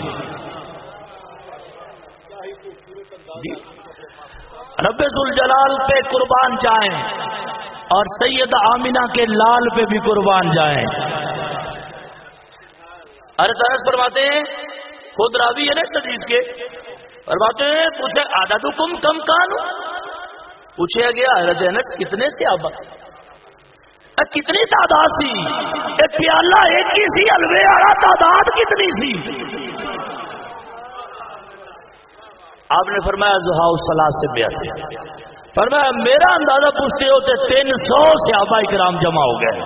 رب ذوالجلال پہ قربان جائیں اور سید آمینہ کے لال پہ بھی قربان جائیں۔ حضرت انس فرماتے ہیں، خود راوی ہے نا اس حدیث کے، فرماتے ہیں پوچھے عددکم کم کانوا، پوچھا گیا حضرت انس کتنے صحابہ، کتنی تعداد سی، ایک پیالہ ایک ہی سی، حلوے والا تعداد کتنی سی؟ آپ نے فرمایا زہاء الصلاۃ سے بیعت، فرمایا میرا اندازہ پوچھتے ہوتے 300 صحابہ کرام جمع ہو گئے،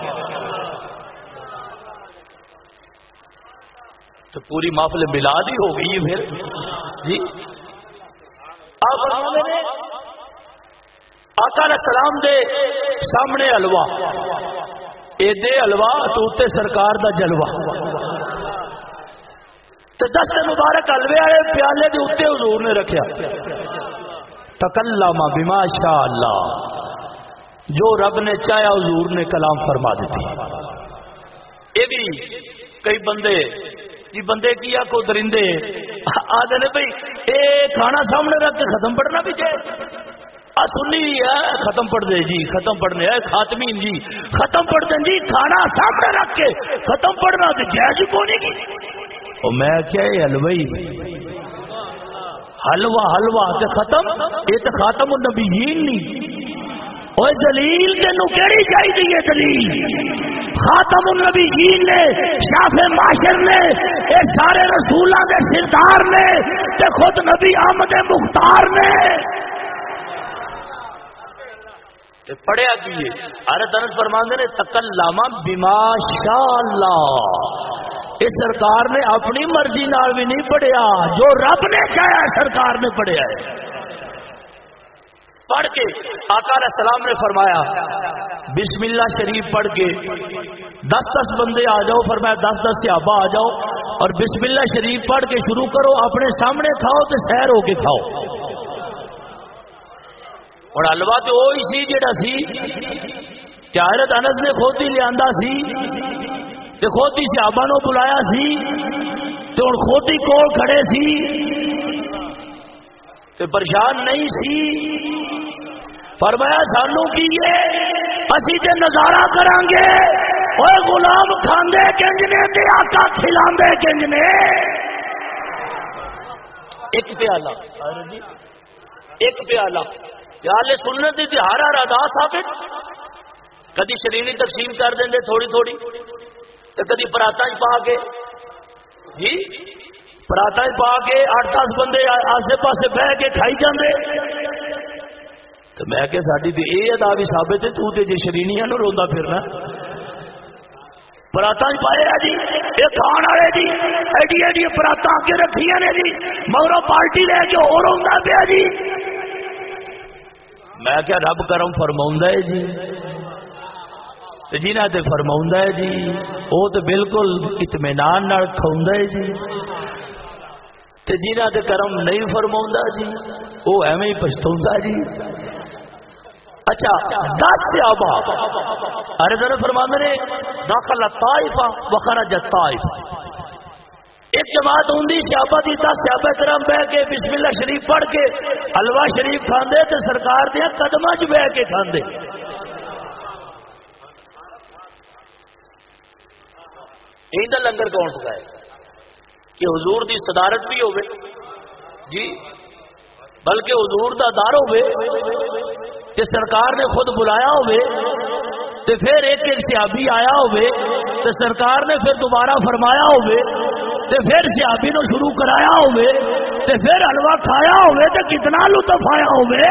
تو پوری محفل میلاد ہی ہو گئی پھر جی۔ آپ فرماتے ہیں آقا علیہ السلام دے سامنے حلوہ، ایدے حلوہ تو اتے سرکار دا جلوہ، تو دست مبارک حلوے والے پیالے دے اتے حضور نے رکھیا، تکلم بما شاء اللہ، جو رب نے چاہیا حضور نے کلام فرما دیتی۔ یہ بھی کئی بندے جی بندے کیا کو درندے آدھے نے بھائی اے کھانا سامنے رکھ کے ختم پڑھنا بھی جائے، سنی ہے ختم پڑھ دے جی، ختم پڑھنے ہے خاتمین جی ختم پڑھ دیں جی، کھانا سامنے رکھ کے ختم پڑھنا تو جائز کو نہیں کی۔ اور میں کیا یہ حلوئی حلوہ حلوہ تے ختم، یہ تو خاتم النبیین نہیں، اور دلیل تینوں کیڑی چاہیے؟ دلیل خاتم النبیین نے، شافع معاشر نے، اے سارے رسولاں دے سردار نے، تے خود نبی احمد مختار نے پڑھیا کیے۔ حضرت انس فرماندے نے تکلم بما شاء اللہ، اس سرکار نے اپنی مرضی نال بھی نہیں پڑھیا، جو رب نے چاہیا سرکار نے پڑھیا ہے۔ پڑھ کے آقا علیہ السلام نے فرمایا بسم اللہ شریف پڑھ کے 10 بندے آ جاؤ، فرمایا 10 صحابہ آ جاؤ اور بسم اللہ شریف پڑھ کے شروع کرو، اپنے سامنے کھاؤ تو سیر ہو کے کھاؤ۔ اور حلوہ تو وہی سی جڑا سی کہ حضرت انس نے خود ہی لیا سی، کہ خود ہی صحابہ نو بلایا سی، تو ہن خود ہی کول کھڑے سی، تے پریشان نہیں سی۔ فرمایا سانو کی اسی تے نظارہ کران گے، اوے غلام کھاندے کنج نے تے آقا کھلاندے کنج نے۔ ایک پیالہ ایک پیالہ یال سنت دی ہر ہر ادا ثابت، کدی شرینی تقسیم کر دیں تھوڑی تھوڑی، تو کدی پراتا پا کے جی پراتا پا کے 8-10 بندے آسے پاسے بہ کے کھائی جاندے، تو میں کہ ساڈی تے اے ادا بھی ثابت ہے، تو تے جی شرینیاں نو روندا پھرنا، پراتا پائے جی یہ کھان والے جی ایڈی ایڈی پراتا کے رکھیاں نے جی، مگروں پارٹی لے کے اور ہوندا پیا جی۔ میں کیا رب کرم فرماؤں ہے جی، جنہ تے فرماؤں ہے جی وہ تو بالکل اطمینان نال کھاؤں ہے جی، تے جنہ تے کرم نہیں فرماؤں جی وہ ایویں ہی پچھتاؤں جی۔ اچھا 10 صحابہ ارے ذرا فرماندے نے داخل طائفہ وخرج طائفہ. ایک جماعت ہوندی صحابہ دی 10 صحابہ کرام بہ کے بسم اللہ شریف پڑھ کے حلوہ شریف کھاندے تے سرکار دے قدماں 'چ بہ کے کھاندے. ایندا لنگر کون پکائے کہ حضور دی صدارت بھی ہوے جی بلکہ حضور دا دار ہوے تے سرکار نے خود بلایا ہوے تے پھر ایک ایک صحابی آیا ہوے تے سرکار نے پھر دوبارہ فرمایا ہوے تے پھر صحابی نو شروع کرایا ہوے تے پھر حلوہ کھایا ہوے تے کتنا لطف آیا ہوے.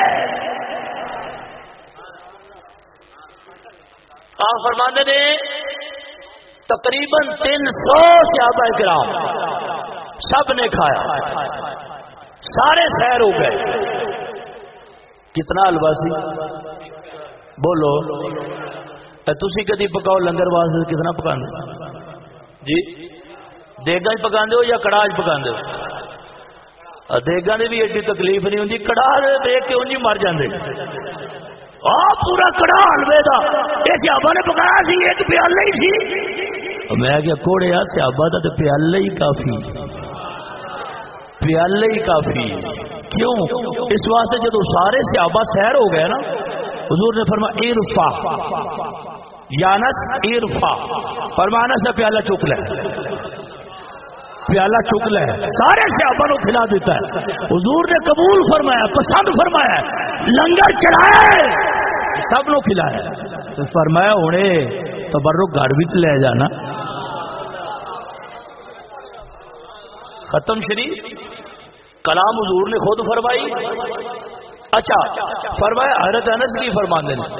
آپ فرماندے نے تقریباً 300 صحابہ کرام سب نے کھایا, سارے سیر ہو گئے. کتنا حلوہ سی بولو تسی کدی پکاؤ لنگر واسطے کتنا پکاندے جی؟ دیگاں پکاندے ہو یا کڑاہ پکاندے ہو؟ دیگاں دی بھی ایڈی تکلیف نہیں ہوندی, کڑاہ دیکھ کے انج مر جاندے. پورا کڑاہ حلوے دا اے صحابہ نے پکایا سی, ایک پیالہ ہی سی. میں کیا کوڑے آ صحابہ دا تے پیالہ ہی کافی, پیالہ ہی کافی. کیوں؟ اس واسطے جدو سارے صحابہ سیر ہو گئے نا حضور نے فرمایا ارفع یانس ارفع, فرمانا سے پیالہ چک لے, پیالہ چک لے. سارے صحابہ کو کھلا دیتا ہے. حضور نے قبول فرمایا, پسند فرمایا, لنگر چڑھایا, سب نو کھلایا. فرمایا ہونے تبرک گھر بھی لے جانا. ختم شریف کلام حضور نے خود فرمائی. اچھا فرمایا حضرت انس کی فرماندے نے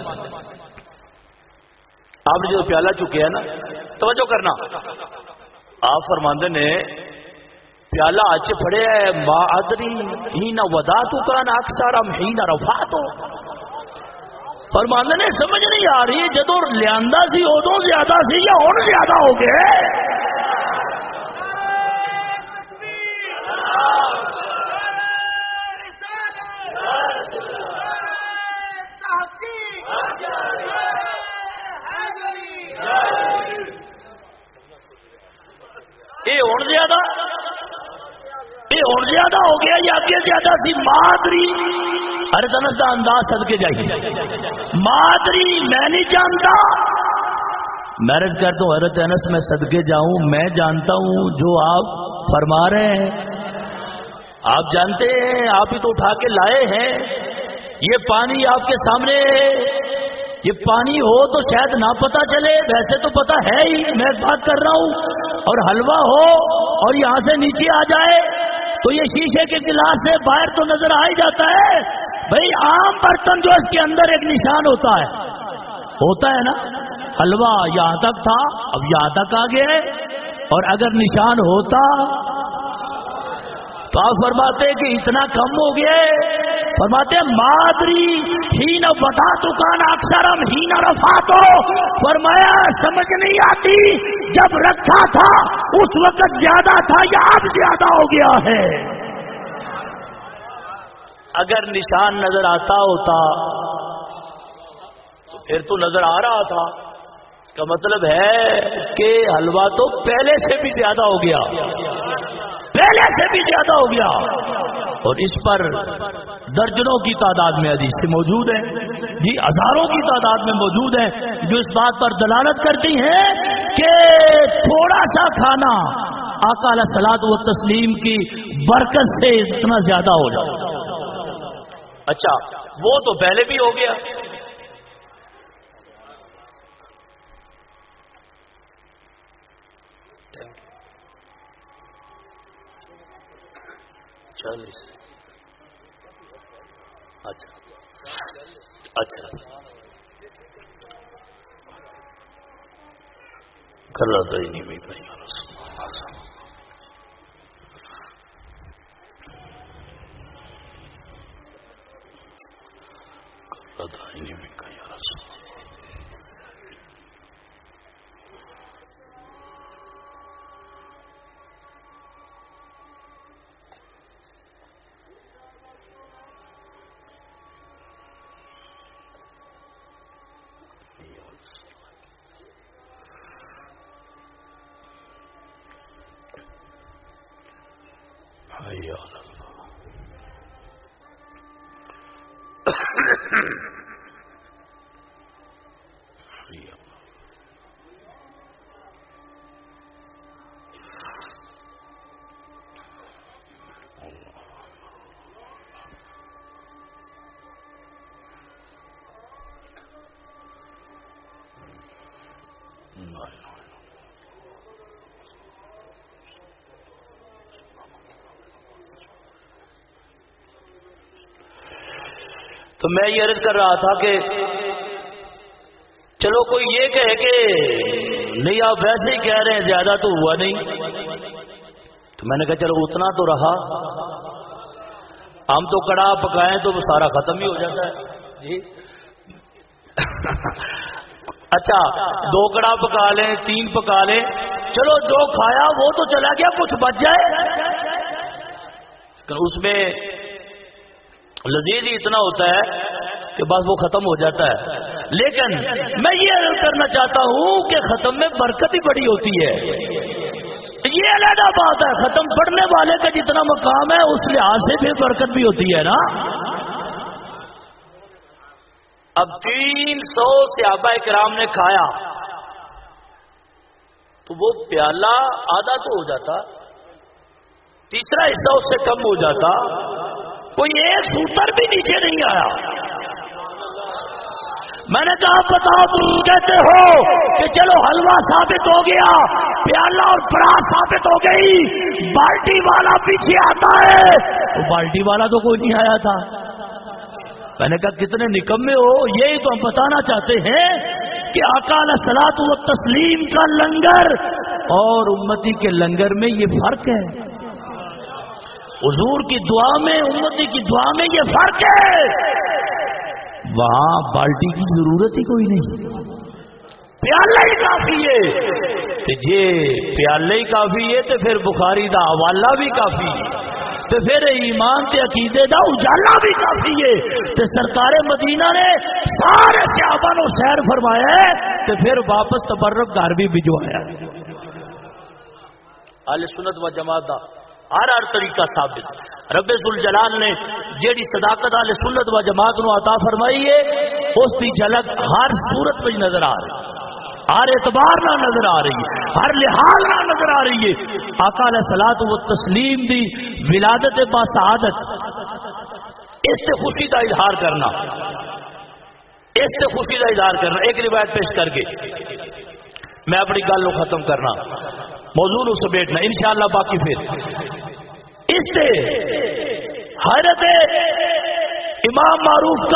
آپ نے جو پیالہ چکے ہیں نا توجہ کرنا, آپ فرماندے نے پیالہ اچ پڑے ہے ما ادری ہی نہ وداتو کان اکثر ام ہی نہ رفاتو. فرماندے نے سمجھ نہیں آ رہی جدو لیاندا سی ادوں زیادہ سی یا ہن زیادہ ہو گئے. یہ ہوں زیادہ ہو گیا یا اگے زیادہ سی؟ مادری ہر دنس کا انداز صدقے جائیے. مادری میں نہیں جانتا, میرج کرتا ہوں حضرت انس میں صدقے جاؤں, میں جانتا ہوں جو آپ فرما رہے ہیں, آپ جانتے ہیں, آپ ہی تو اٹھا کے لائے ہیں. یہ پانی آپ کے سامنے ہے, یہ پانی ہو تو شاید نہ پتا چلے, ویسے تو پتا ہے ہی, میں بات کر رہا ہوں. اور حلوہ ہو اور یہاں سے نیچے آ جائے تو یہ شیشے کے گلاس سے باہر تو نظر آ ہی جاتا ہے. بھئی عام برتن جو اس کے اندر ایک نشان ہوتا ہے نا. حلوہ یہاں تک تھا, اب یہاں تک آ گیا ہے, اور اگر نشان ہوتا تو آپ فرماتے کہ اتنا کم ہو گیا ہے. فرماتے مادری ہی نہ بتا تو کان اکثرم ہی نہ رفاتو. فرمایا سمجھ نہیں آتی جب رکھا تھا اس وقت زیادہ تھا یا اب زیادہ ہو گیا ہے. اگر نشان نظر آتا ہوتا تو پھر تو نظر آ رہا تھا, اس کا مطلب ہے کہ حلوہ تو پہلے سے بھی زیادہ ہو گیا, پہلے سے بھی زیادہ ہو گیا. اور اس پر درجنوں کی تعداد میں حدیث موجود ہیں جی, ہزاروں کی تعداد میں موجود ہیں جو اس بات پر دلالت کرتی ہیں کہ تھوڑا سا کھانا آقا علیہ الصلوۃ والتسلیم کی برکت سے اتنا زیادہ ہو جائے. اچھا وہ تو پہلے بھی ہو گیا. اچھا کر رہا تھا ہی نہیں میں کہیں تو میں یہ عرض کر رہا تھا کہ چلو کوئی یہ کہے کہ نہیں آپ ویسے ہی کہہ رہے ہیں زیادہ تو ہوا نہیں، تو میں نے کہا چلو اتنا تو رہا، ہم تو کڑا پکائیں تو سارا ختم ہی ہو جاتا ہے جی اچھا 2 کڑا پکا لیں 3 پکا لیں، چلو جو کھایا وہ تو چلا گیا، کچھ بچ جائے، اس میں لذیذ ہی اتنا ہوتا ہے کہ بس وہ ختم ہو جاتا ہے۔ لیکن میں یہ عرض کرنا چاہتا ہوں کہ ختم میں برکت ہی بڑی ہوتی ہے، یہ علیحدہ بات ہے، ختم پڑھنے والے کا جتنا مقام ہے اس لحاظ سے بھی برکت بھی ہوتی ہے نا۔ اب 300 صحابہ کرام نے کھایا تو وہ پیالہ آدھا تو ہو جاتا، تیسرا حصہ اس سے کم ہو جاتا، کوئی ایک سوتر بھی نیچے نہیں آیا۔ میں نے کہا بتاؤ تم کہتے ہو کہ چلو حلوہ ثابت ہو گیا، پیالہ اور پراس ثابت ہو گئی، بالٹی والا پیچھے آتا ہے، تو بالٹی والا تو کوئی نہیں آیا تھا۔ میں نے کہا کتنے نکمے ہو، یہی تو ہم بتانا چاہتے ہیں کہ آقا علیہ الصلوۃ والتسلیم کا لنگر اور امتی کے لنگر میں یہ فرق ہے، حضور کی دعا میں امتی کی دعا میں یہ فرق ہے، وہاں بالٹی کی ضرورت ہی کوئی نہیں، پیالہ ہی کافی ہے، تو یہ پیالہ ہی کافی ہے تو پھر بخاری دا حوالہ بھی کافی ہے، تو پھر ایمان تے عقیدے دا اجالا بھی کافی ہے، تو سرکار مدینہ نے سارے صحابہ نو سیر فرمایا ہے، تو پھر واپس تبرک گھر بھی بھجوایا۔ اہل سنت و جماعت دا ہر طریقہ ثابت، رب ذوالجلال نے جیڑی صداقت اہل سنت و جماعت نو عطا فرمائی ہے اس کی جھلک ہر صورت میں نظر آ رہی ہے، ہر اعتبار نہ نظر آ رہی ہے، ہر لحاظ نہ نظر آ رہی ہے۔ آقا علیہ الصلوۃ والتسلیم دی ولادت با سعادت، اس سے خوشی کا اظہار کرنا، اس سے خوشی کا اظہار کرنا۔ ایک روایت پیش کر کے میں اپنی گل کو ختم کرنا، موضوع نو سمیٹنا انشاءاللہ، باقی پھر اس سے حضرت امام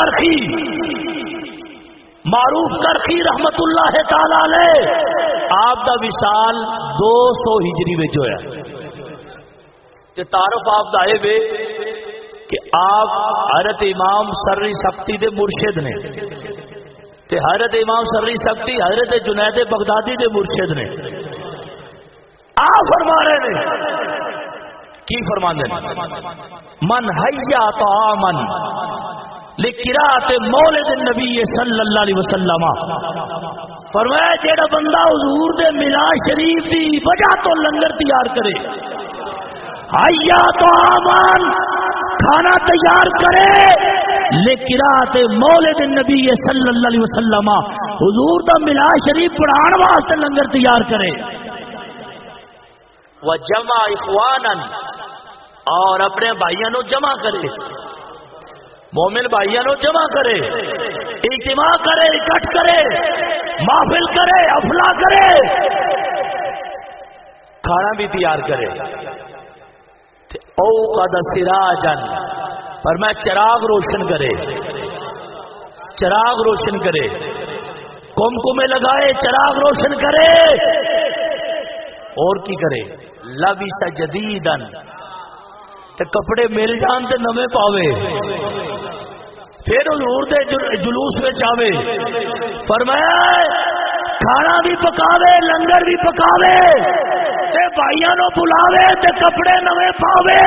معروف کرخی رحمت اللہ تعالی علیہ آپ دا وصال 200 ہجری وچ ہویا، تے تعارف آپ دا اے وے کہ آپ حضرت امام سری سختی دے مرشد نے، تے حضرت امام سری سختی حضرت جنید بغدادی دے مرشد نے۔ آپ فرما رہے ہیں کی فرماندے من حیا طعاما لقراءۃ مولد النبی صلی اللہ علیہ وسلم، فرمایا جیڑا بندہ حضور دے میلاد شریف دی وجہ تو لنگر تیار کرے، حیا طعاما کھانا تیار کرے، لقراءۃ مولد النبی صلی اللہ علیہ وسلم، حضور دا میلاد شریف پڑھان واسطے لنگر تیار کرے، وجمع اخوانا اور اپنے بھائیوں نو جمع کرے، مومن بھائیوں نو جمع کرے، اجتماع کرے، اکٹھ کرے، محفل کرے، افلا کرے، کھانا بھی تیار کرے، اوقد سراجا، فرمایا چراغ روشن کرے، چراغ روشن کرے، کمکمے لگائے، چراغ روشن کرے، اور کی کرے، لبس جدیدن، تے کپڑے مل جان تے نویں پاوے، پھر حضور دے جلوس میں آوے، فرمایا کھانا بھی پکاوے، لنگر بھی پکاوے، تے بھائیاں نو بلاوے تے کپڑے نویں پاوے،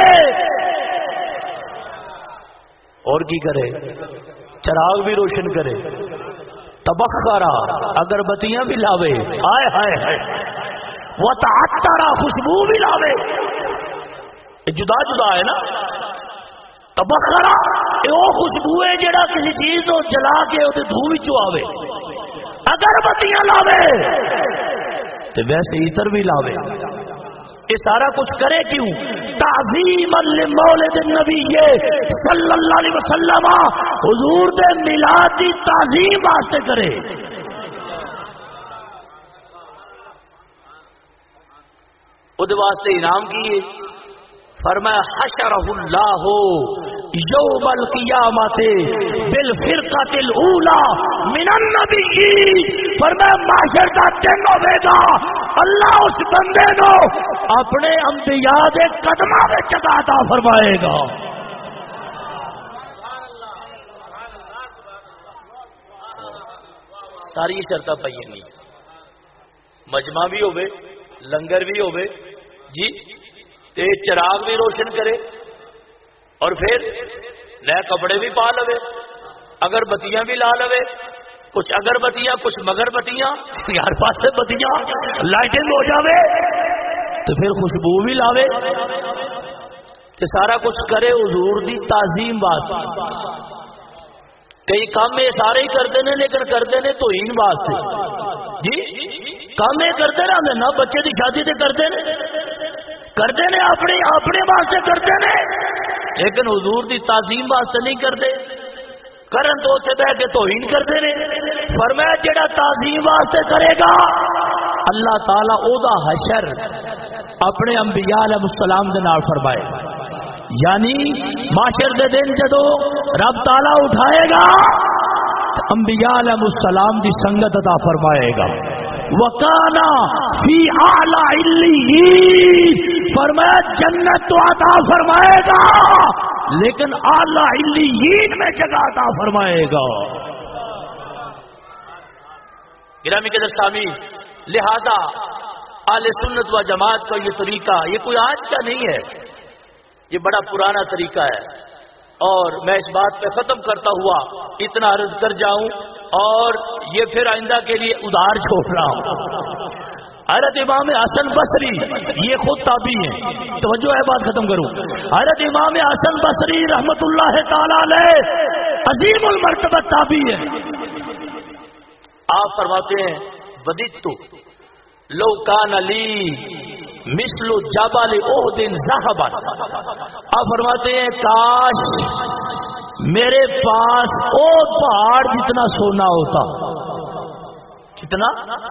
اور کی کرے، چراغ بھی روشن کرے، تبخرا، اگربتیاں بھی لاوے، ہائے ہائے ہائے، وتعطرا، خوشبو بھی لاوے، جدا جدا ہے نا. تبخرا وہ خوشبو ہے جڑا کسی چیز کو جلا کے وہ دھو وچوں آوے. اگر بتیاں لاوے تو ویسے عطر بھی لاوے. یہ سارا کچھ کرے کیوں؟ تعظیم لمولد النبی صلی اللہ علیہ وسلم، حضور دے میلاد دی تعظیم واسطے کرے. وہ واسطے انعام کیے. فرمایا حشرہ اللہ یوم القیامت بالفرقۃ الاولی من النبیین. فرمایا محشر دا دن ہوے گا، اللہ اس بندے نو اپنے انبیاء دے قدماں وچ عطا فرمائے گا. ساری شرطاں پئی نہیں، مجمع بھی ہوے، لنگر بھی ہوے جی، تے چراغ بھی روشن کرے، اور پھر نئے کپڑے بھی پا لوے، اگر بتیاں بھی لا لوے، کچھ اگر بتیاں کچھ مگر بتیاں، ہر پاس سے بتیاں لائٹنگ ہو جاوے، تو پھر خوشبو بھی لاوے، تے سارا کچھ کرے حضور دی تعظیم واسطے. کئی کام یہ سارے ہی کرتے ہیں لیکن کرتے ہیں توہین واسطے جی. کام یہ کرتے رہتے نا، بچے کی شادی سے کرتے ہیں اپنے واسطے کرتے ہیں، لیکن حضور دی تعظیم واسطے نہیں کرتے. کرن تو اتنے بہ کے توہین کرتے ہیں. فرمایا جڑا تعظیم واسطے کرے گا اللہ تعالیٰ او دا حشر اپنے انبیاء علیہ السلام دے نال فرمائے. یعنی معاشر دے دن جدو رب تعالیٰ اٹھائے گا انبیاء علیہ السلام دی سنگت عطا فرمائے گا. وکانا فی اعلی علیین، فرمایا جنت تو عطا فرمائے گا لیکن اعلی علیین میں جگہ عطا فرمائے گا. گرامی کے دستامی، لہذا اہل سنت و جماعت کا یہ طریقہ یہ کوئی آج کا نہیں ہے، یہ بڑا پرانا طریقہ ہے. اور میں اس بات پہ ختم کرتا ہوا اتنا عرض کر جاؤں، اور یہ پھر آئندہ کے لیے ادھار چھوڑ رہا ہوں. حضرت امام حسن بصری یہ خود تابعی ہیں، توجہ ہے بات ختم کروں. حضرت امام حسن بصری رحمت اللہ تعالی علیہ عظیم المرتبہ تابعی ہے. آپ فرماتے ہیں وددت لو کان لی مثل جبل احد ذهبا. آپ فرماتے ہیں کاش میرے پاس او پہاڑ جتنا سونا ہوتا. کتنا؟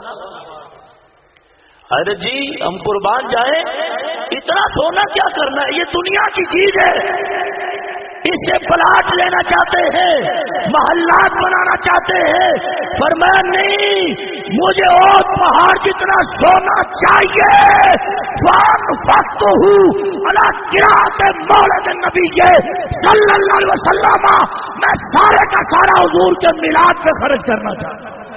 ارے جی ہم قربان جائیں، اتنا سونا کیا کرنا ہے، یہ دنیا کی چیز ہے. اس سے پلاٹ لینا چاہتے ہیں، محلات بنانا چاہتے ہیں. فرمایا نہیں، مجھے اور پہاڑ جتنا سونا چاہیے. فَأَنفَقْتُهُ عَلَى قِرَاءَةِ مَوْلِدِ النَّبِيِّ صلی اللہ علیہ وسلم. میں سارے کا سارا حضور کے میلاد پہ خرچ کرنا چاہتا ہوں.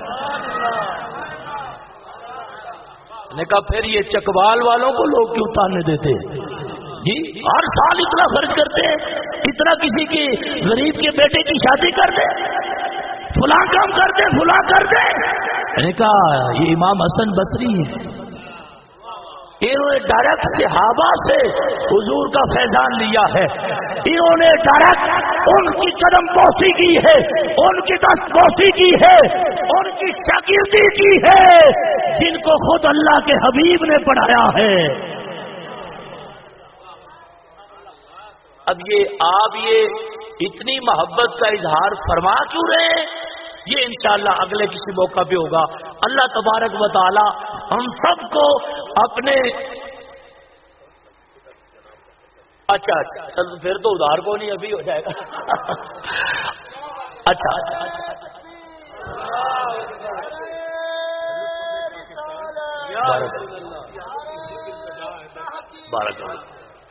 نے کہا پھر یہ چکوال والوں کو لوگ کیوں تانے دیتے جی؟ ہر سال اتنا خرچ کرتے ہیں، اتنا کسی کی غریب کے بیٹے کی شادی کر دے، فلاں کام کر دے، فلاں کر دے. میں نے کہا یہ امام حسن بصری ہے، انہوں نے ڈائریکٹ صحابہ سے حضور کا فیضان لیا ہے. انہوں نے ڈائریکٹ ان کی قدم بوسی کی ہے، ان کی دست بوسی کی ہے، ان کی شاگردی کی ہے جن کو خود اللہ کے حبیب نے پڑھایا ہے. اب یہ آپ یہ اتنی محبت کا اظہار فرما کیوں رہے ہیں؟ یہ انشاءاللہ اگلے کسی موقع پہ ہوگا. اللہ تبارک و تعالی ہم سب کو اپنے اچھا چل پھر تو ادھار کو نہیں ابھی ہو جائے گا. اچھا بارک اللہ.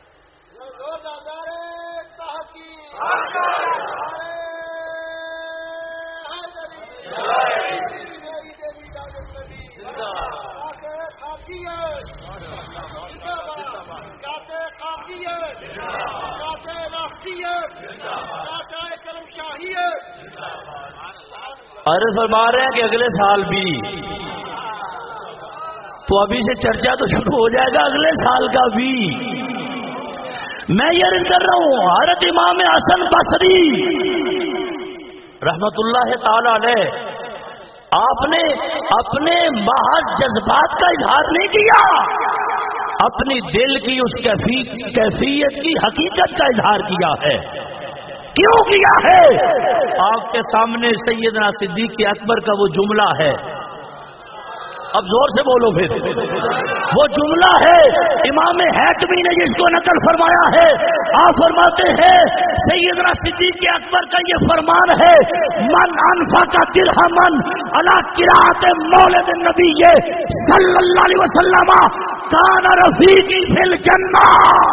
ارے فرما رہے ہیں کہ اگلے سال بھی تو ابھی سے چرچا تو شروع ہو جائے گا، اگلے سال کا بھی. میں یہ عرض کر رہا ہوں حضرت امام حسن بصری رحمت اللہ تعالی علیہ، آپ نے اپنے محض جذبات کا اظہار نہیں کیا، اپنی دل کی اس کیفیت کی حقیقت کا اظہار کیا ہے۔ کیوں کیا ہے؟ آپ کے سامنے سیدنا صدیق اکبر کا وہ جملہ ہے، اب زور سے بولو پھر، وہ جملہ ہے امام حاکمی نے جس کو نقل فرمایا ہے۔ آپ فرماتے ہیں سیدنا صدیق اکبر کا یہ فرمان ہے، من انفق درہما علی قراءۃ مولد النبی صلی اللہ علیہ وسلم کان رفیقی فی الجنہ۔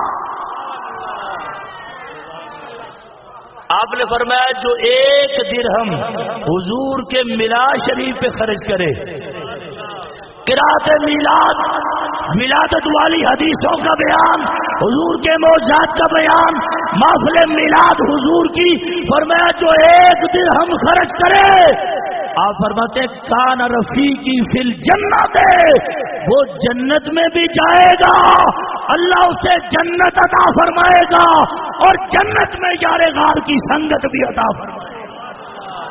آپ نے فرمایا جو ایک درہم حضور کے میلاد شریف پہ خرچ کرے، قرات میلاد، ولادت والی حدیثوں کا بیان، حضور کے معجزات کا بیان، محفل میلاد حضور کی، فرمایا جو ایک درہم خرچ کرے، آپ فرماتے ہیں کان رفیقی فی الجنت، وہ جنت میں بھی جائے گا، اللہ اسے جنت عطا فرمائے گا اور جنت میں یار غار کی سنگت بھی عطا فرمائے گا۔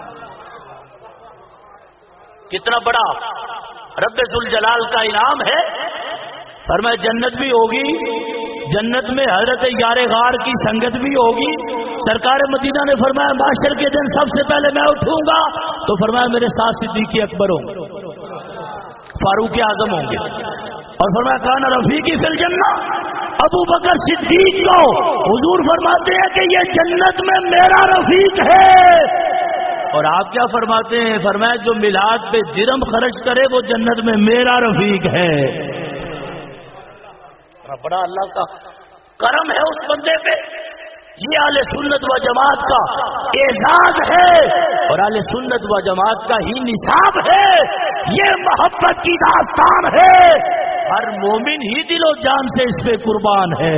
کتنا بڑا رب ذوالجلال کا انعام ہے، فرمایا جنت بھی ہوگی، جنت میں حضرت یار غار کی سنگت بھی ہوگی۔ سرکار مدینہ نے فرمایا معاشر کے دن سب سے پہلے میں اٹھوں گا تو فرمایا میرے ساتھ صدیق اکبر ہوں گے، فاروق اعظم ہوں گے، اور فرمایا کان رفیقی فی الجنہ، ابو بکر صدیق کو حضور فرماتے ہیں کہ یہ جنت میں میرا رفیق ہے۔ اور آپ کیا فرماتے ہیں؟ فرمایا جو میلاد پہ درہم خرچ کرے وہ جنت میں میرا رفیق ہے۔ بڑا اللہ کا کرم ہے اس بندے پہ، یہ اہل سنت و جماعت کا اعزاز ہے اور اہل سنت و جماعت کا ہی نصاب ہے، یہ محبت کی داستان ہے، ہر مومن ہی دل و جان سے اس پہ قربان ہے۔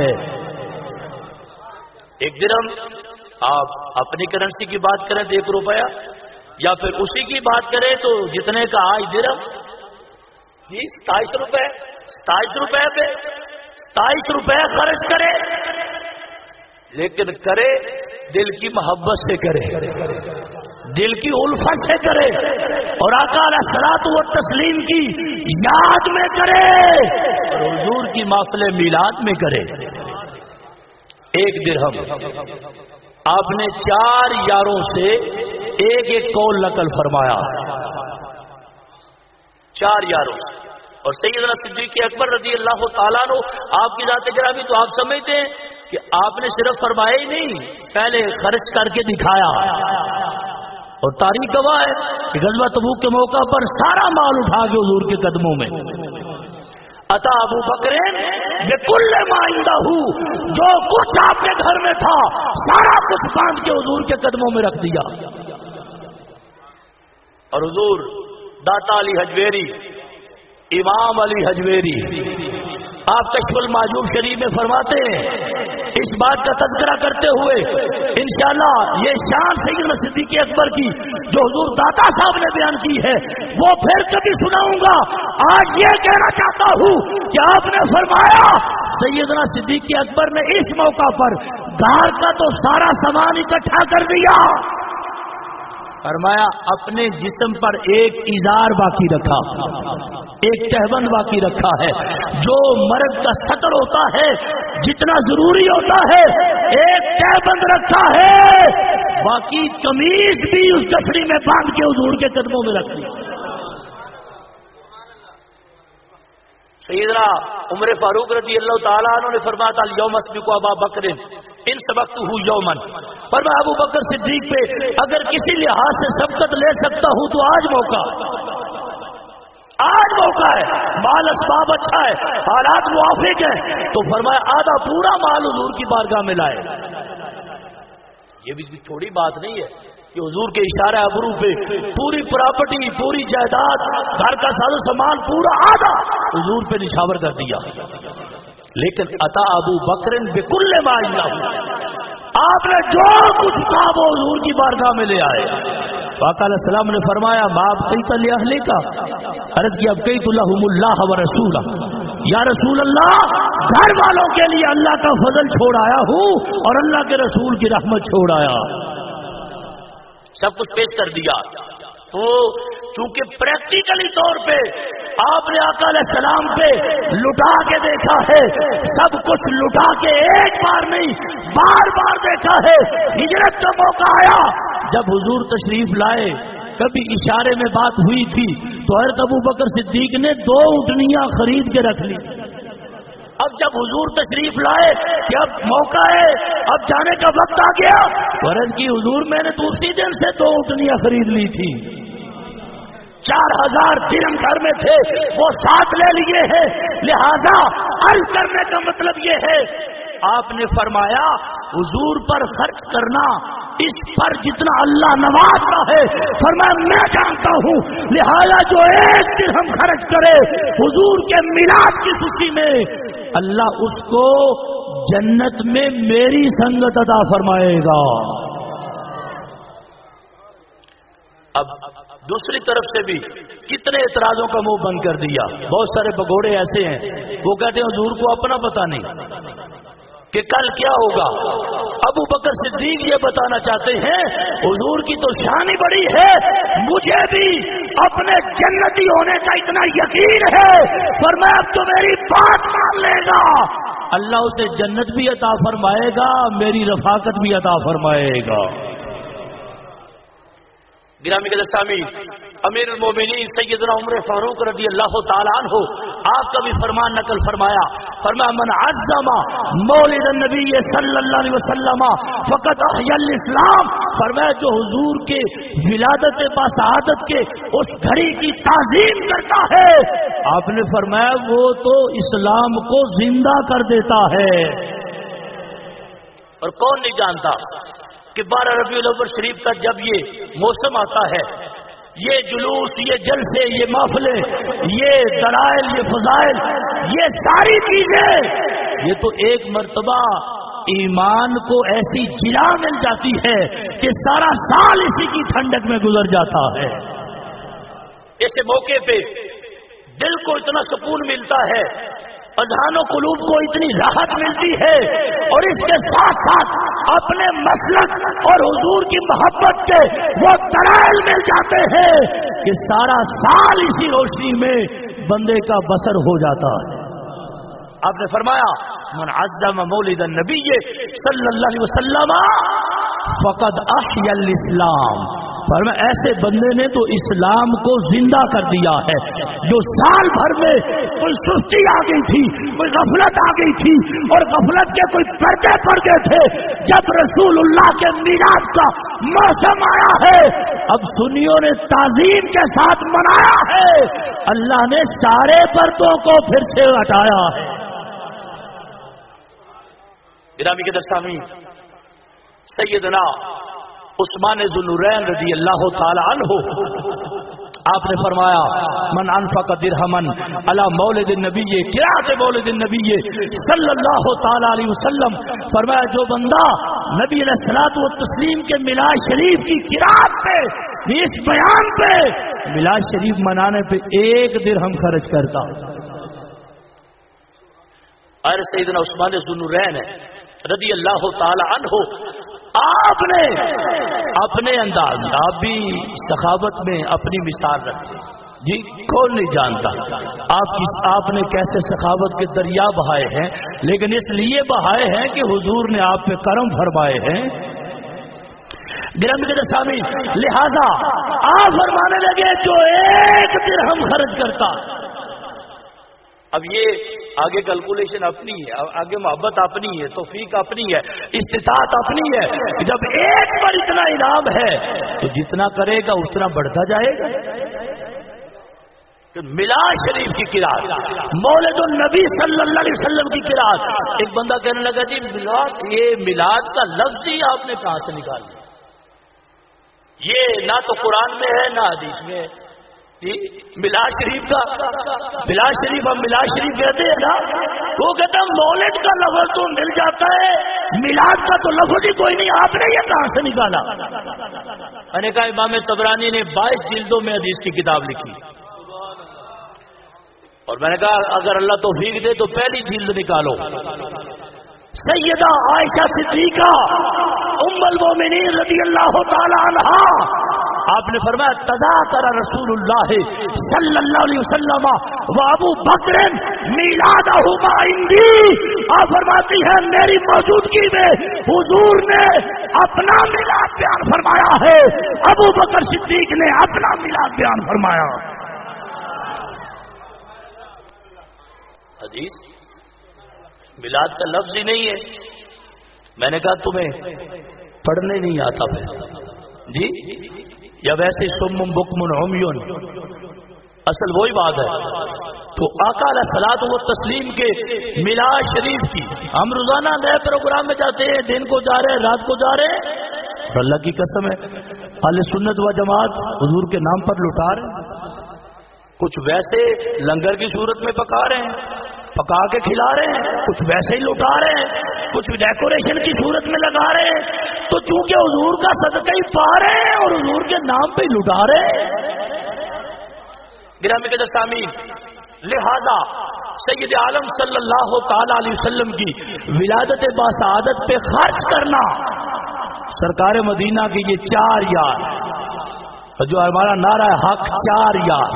ایک درہم آپ اپنی کرنسی کی بات کریں تو 1 روپیہ، یا پھر اسی کی بات کریں تو جتنے کا آج درہم جی 27 روپے، 27 روپے پہ 27 روپے خرچ کرے، لیکن کرے دل کی محبت سے کرے، دل کی الفت سے کرے، اور آقا علیہ الصلوۃ والتسلیم کی یاد میں کرے، اور حضور کی محفل میلاد میں کرے۔ 1 درہم آپ نے 4 یاروں سے ایک قول نقل فرمایا، 4 یاروں، اور سیدنا صدیق اکبر رضی اللہ تعالیٰ عنہ آپ کی ذات گرامی، تو آپ سمجھتے ہیں کہ آپ نے صرف فرمایا ہی نہیں، پہلے خرچ کر کے دکھایا، اور تاریخ گواہ ہے کہ غزوہ تبوک کے موقع پر سارا مال اٹھا کے حضور کے قدموں میں عطا ابو بکر بکل ما عنده، جو کچھ آپ کے گھر میں تھا سارا کچھ باندھ کے حضور کے قدموں میں رکھ دیا۔ اور حضور داتا علی حجویری، امام علی حجویری، آپ کشف المعجوب شریف میں فرماتے ہیں، اس بات کا تذکرہ کرتے ہوئے انشاءاللہ یہ شان سیدنا صدیق اکبر کی جو حضور داتا صاحب نے بیان کی ہے وہ پھر کبھی سناؤں گا۔ آج یہ کہنا چاہتا ہوں کہ آپ نے فرمایا سیدنا صدیق اکبر نے اس موقع پر گھر کا تو سارا سامان اکٹھا کر دیا، فرمایا اپنے جسم پر ایک ازار باقی رکھا، ایک تہبند باقی رکھا ہے، جو مرد کا سطر ہوتا ہے جتنا ضروری ہوتا ہے ایک تہبند رکھا ہے، باقی قمیض بھی اس گٹھڑی میں باندھ کے حضور کے قدموں میں رکھ دی۔ سیدنا عمر فاروق رضی اللہ تعالیٰ عنہ نے فرمایا تھا یوم اسبق ابا بکر ان سبقتہ یومن، پر میں ابو بکر صدیق پہ اگر کسی لحاظ سے سبقت لے سکتا ہوں تو آج موقع ہے، مال اسباب اچھا ہے، حالات موافق ہیں، تو فرمایا آدھا پورا مال حضور کی بارگاہ میں لائے۔ یہ بھی تھوڑی بات نہیں ہے کہ حضور کے اشارہ ابرو پہ پوری پراپرٹی، پوری جائیداد، گھر کا ساز و سامان پورا آدھا حضور پہ نچھاور کر دیا، لیکن عطا ابو بکر بکل ما عنده، آپ نے جو کچھ کہا وہ حضور کی بارگاہ میں لے آئے۔ آقا علیہ السلام نے فرمایا ما ابقیت لاہلک، عرض کی ابقیت لهم اللہ ورسولہ، یا رسول اللہ گھر والوں کے لیے اللہ کا فضل چھوڑ آیا ہوں اور اللہ کے رسول کی رحمت چھوڑ آیا. سب کچھ پیش کر دیا. تو چونکہ پریکٹیکلی طور پہ آپ نے آقا علیہ السلام پہ لٹا کے دیکھا ہے، سب کچھ لٹا کے ایک بار نہیں بار بار دیکھا ہے. ہجرت کا موقع آیا جب حضور تشریف لائے، کبھی اشارے میں بات ہوئی تھی تو حضرت ابو بکر صدیق نے 2 اونٹنیاں خرید کے رکھ لی. اب جب حضور تشریف لائے کہ اب موقع ہے، اب جانے کا وقت آ گیا، عرض کی حضور میں نے تو اسی دن سے 2 اونٹنیاں خرید لی تھی، 4000 درہم گھر میں تھے وہ ساتھ لے لیے ہیں. لہذا عرض کرنے کا مطلب یہ ہے، آپ نے فرمایا حضور پر خرچ کرنا اس پر جتنا اللہ نوازتا ہے، فرمایا میں جانتا ہوں، لہذا جو 1 درہم خرچ کرے حضور کے میلاد کی خوشی میں، اللہ اس کو جنت میں میری سنگت عطا فرمائے گا. اب دوسری طرف سے بھی کتنے اعتراضوں کا منہ بند کر دیا. بہت سارے بگوڑے ایسے ہیں وہ کہتے ہیں حضور کو اپنا پتہ نہیں کہ کل کیا ہوگا. ابو بکر صدیق یہ بتانا چاہتے ہیں حضور کی تو شان ہی بڑی ہے، مجھے بھی اپنے جنتی ہونے کا اتنا یقین ہے، فرمایا اب تو میری بات مان لے گا، اللہ اسے جنت بھی عطا فرمائے گا، میری رفاقت بھی عطا فرمائے گا. گرامی کے سامعین، امیر المومنین سیدنا عمر فاروق رضی اللہ تعالیٰ عنہ آپ کا بھی فرمان نقل فرمایا. فرمایا من عظم مولد النبی صلی اللہ علیہ وسلم فقط احیا الاسلام. فرمایا جو حضور کے ولادت باسعادت کے اس گھڑی کی تعظیم کرتا ہے، آپ نے فرمایا وہ تو اسلام کو زندہ کر دیتا ہے. اور کون نہیں جانتا کہ 12 ربیع الاول شریف کا جب یہ موسم آتا ہے، یہ جلوس، یہ جلسے، یہ محفلیں، یہ دلائل، یہ فضائل، یہ ساری چیزیں، یہ تو ایک مرتبہ ایمان کو ایسی جلا مل جاتی ہے کہ سارا سال اسی کی ٹھنڈک میں گزر جاتا ہے. ایسے موقع پہ دل کو اتنا سکون ملتا ہے، اذہان و قلوب کو اتنی راحت ملتی ہے، اور اس کے ساتھ ساتھ اپنے مسلک اور حضور کی محبت کے وہ دلائل مل جاتے ہیں کہ سارا سال اسی روشنی میں بندے کا بسر ہو جاتا ہے. آپ نے فرمایا من عظم مولد النبی صلی اللہ علیہ وسلم فقد احیا الاسلام. فرمایا ایسے بندے نے تو اسلام کو زندہ کر دیا ہے. جو سال بھر میں کوئی سستی آ گئی تھی، کوئی غفلت آ گئی تھی اور غفلت کے کوئی پردے پڑ گئے تھے، جب رسول اللہ کے میلاد کا موسم آیا ہے، اب سنیوں نے تعظیم کے ساتھ منایا ہے، اللہ نے سارے پردوں کو پھر سے ہٹایا ہے. گرامی کے سامعین، سیدنا عثمان ذو النورین رضی اللہ تعالی عنہ آپ نے فرمایا من انفق درہمن علی مولد النبی، قرأت مولد النبی صلی اللہ تعالی علیہ وسلم، فرمایا جو بندہ نبی علیہ الصلوۃ والتسلیم کے میلاد شریف کی قرأت پہ، اس بیان پہ، میلاد شریف منانے پہ 1 درہم خرچ کرتا. اور سیدنا عثمان ذو النورین رضی اللہ تعالی عنہ آپ نے اپنے انداز، آپ بھی سخاوت میں اپنی مثال رکھتے جی، کون نہیں جانتا آپ نے کیسے سخاوت کے دریا بہائے ہیں، لیکن اس لیے بہائے ہیں کہ حضور نے آپ پہ کرم فرمائے ہیں. گرامی کے سامعین، لہذا آپ فرمانے لگے جو 1 درہم خرچ کرتا. اب یہ آگے کیلکولیشن اپنی ہے، آگے محبت اپنی ہے، توفیق اپنی ہے، استطاعت اپنی ہے. جب ایک پر اتنا انعام ہے تو جتنا کرے گا اتنا بڑھتا جائے گا. میلاد شریف کی قرأت، مولد النبی صلی اللہ علیہ وسلم کی قرأت. ایک بندہ کہنے لگا جی میلاد، یہ میلاد کا لفظ ہی آپ نے کہاں سے نکال لیا؟ یہ نہ تو قرآن میں ہے نہ حدیث میں ہے. میلاد شریف کا، میلاد شریف ہم میلاد شریف کہتے ہیں نا، وہ کہتا ہے مولد کا لفظ تو مل جاتا ہے، میلاد کا تو لفظ ہی کوئی نہیں، آپ نے یہ کہاں سے نکالا؟ میں نے کہا امام طبرانی نے 22 جلدوں میں حدیث کی کتاب لکھی. اور میں نے کہا اگر اللہ توفیق دے تو پہلی جلد نکالو. سیدہ عائشہ صدیقہ ام المومنین رضی اللہ تعالی عنہا، آپ نے فرمایا تذاکر رسول اللہ صلی اللہ علیہ وسلم و ابو بکر میلادہما عندی. آپ فرماتی ہیں میری موجودگی میں حضور نے اپنا میلاد بیان فرمایا ہے، ابو بکر صدیق نے اپنا میلاد بیان فرمایا. حدیث میلاد کا لفظ ہی نہیں ہے. میں نے کہا تمہیں پڑھنے نہیں آتا پھر جی، یا ویسے سم بکم عمیون، اصل وہی بات ہے. تو آقا علیہ الصلوۃ والتسلیم کے میلاد شریف کی ہم روزانہ نئے پروگرام میں جاتے ہیں، دن کو جا رہے ہیں، رات کو جا رہے ہیں. اور اللہ کی قسم ہے اہل سنت و جماعت حضور کے نام پر لٹا رہے ہیں. کچھ ویسے لنگر کی صورت میں پکا رہے ہیں، پکا کے کھلا رہے ہیں، کچھ ویسے ہی لٹا رہے ہیں، کچھ ڈیکوریشن کی صورت میں لگا رہے ہیں. تو چونکہ حضور کا صدقہ ہی پا رہے ہیں اور حضور کے نام پہ لٹا رہے ہیں. گرامی قدر سامعین، لہذا سید عالم صلی اللہ تعالی علیہ وسلم کی ولادت باسعادت پہ خرچ کرنا، سرکار مدینہ کی یہ 4 یار، جو ہمارا نعرہ ہے حق 4 یار،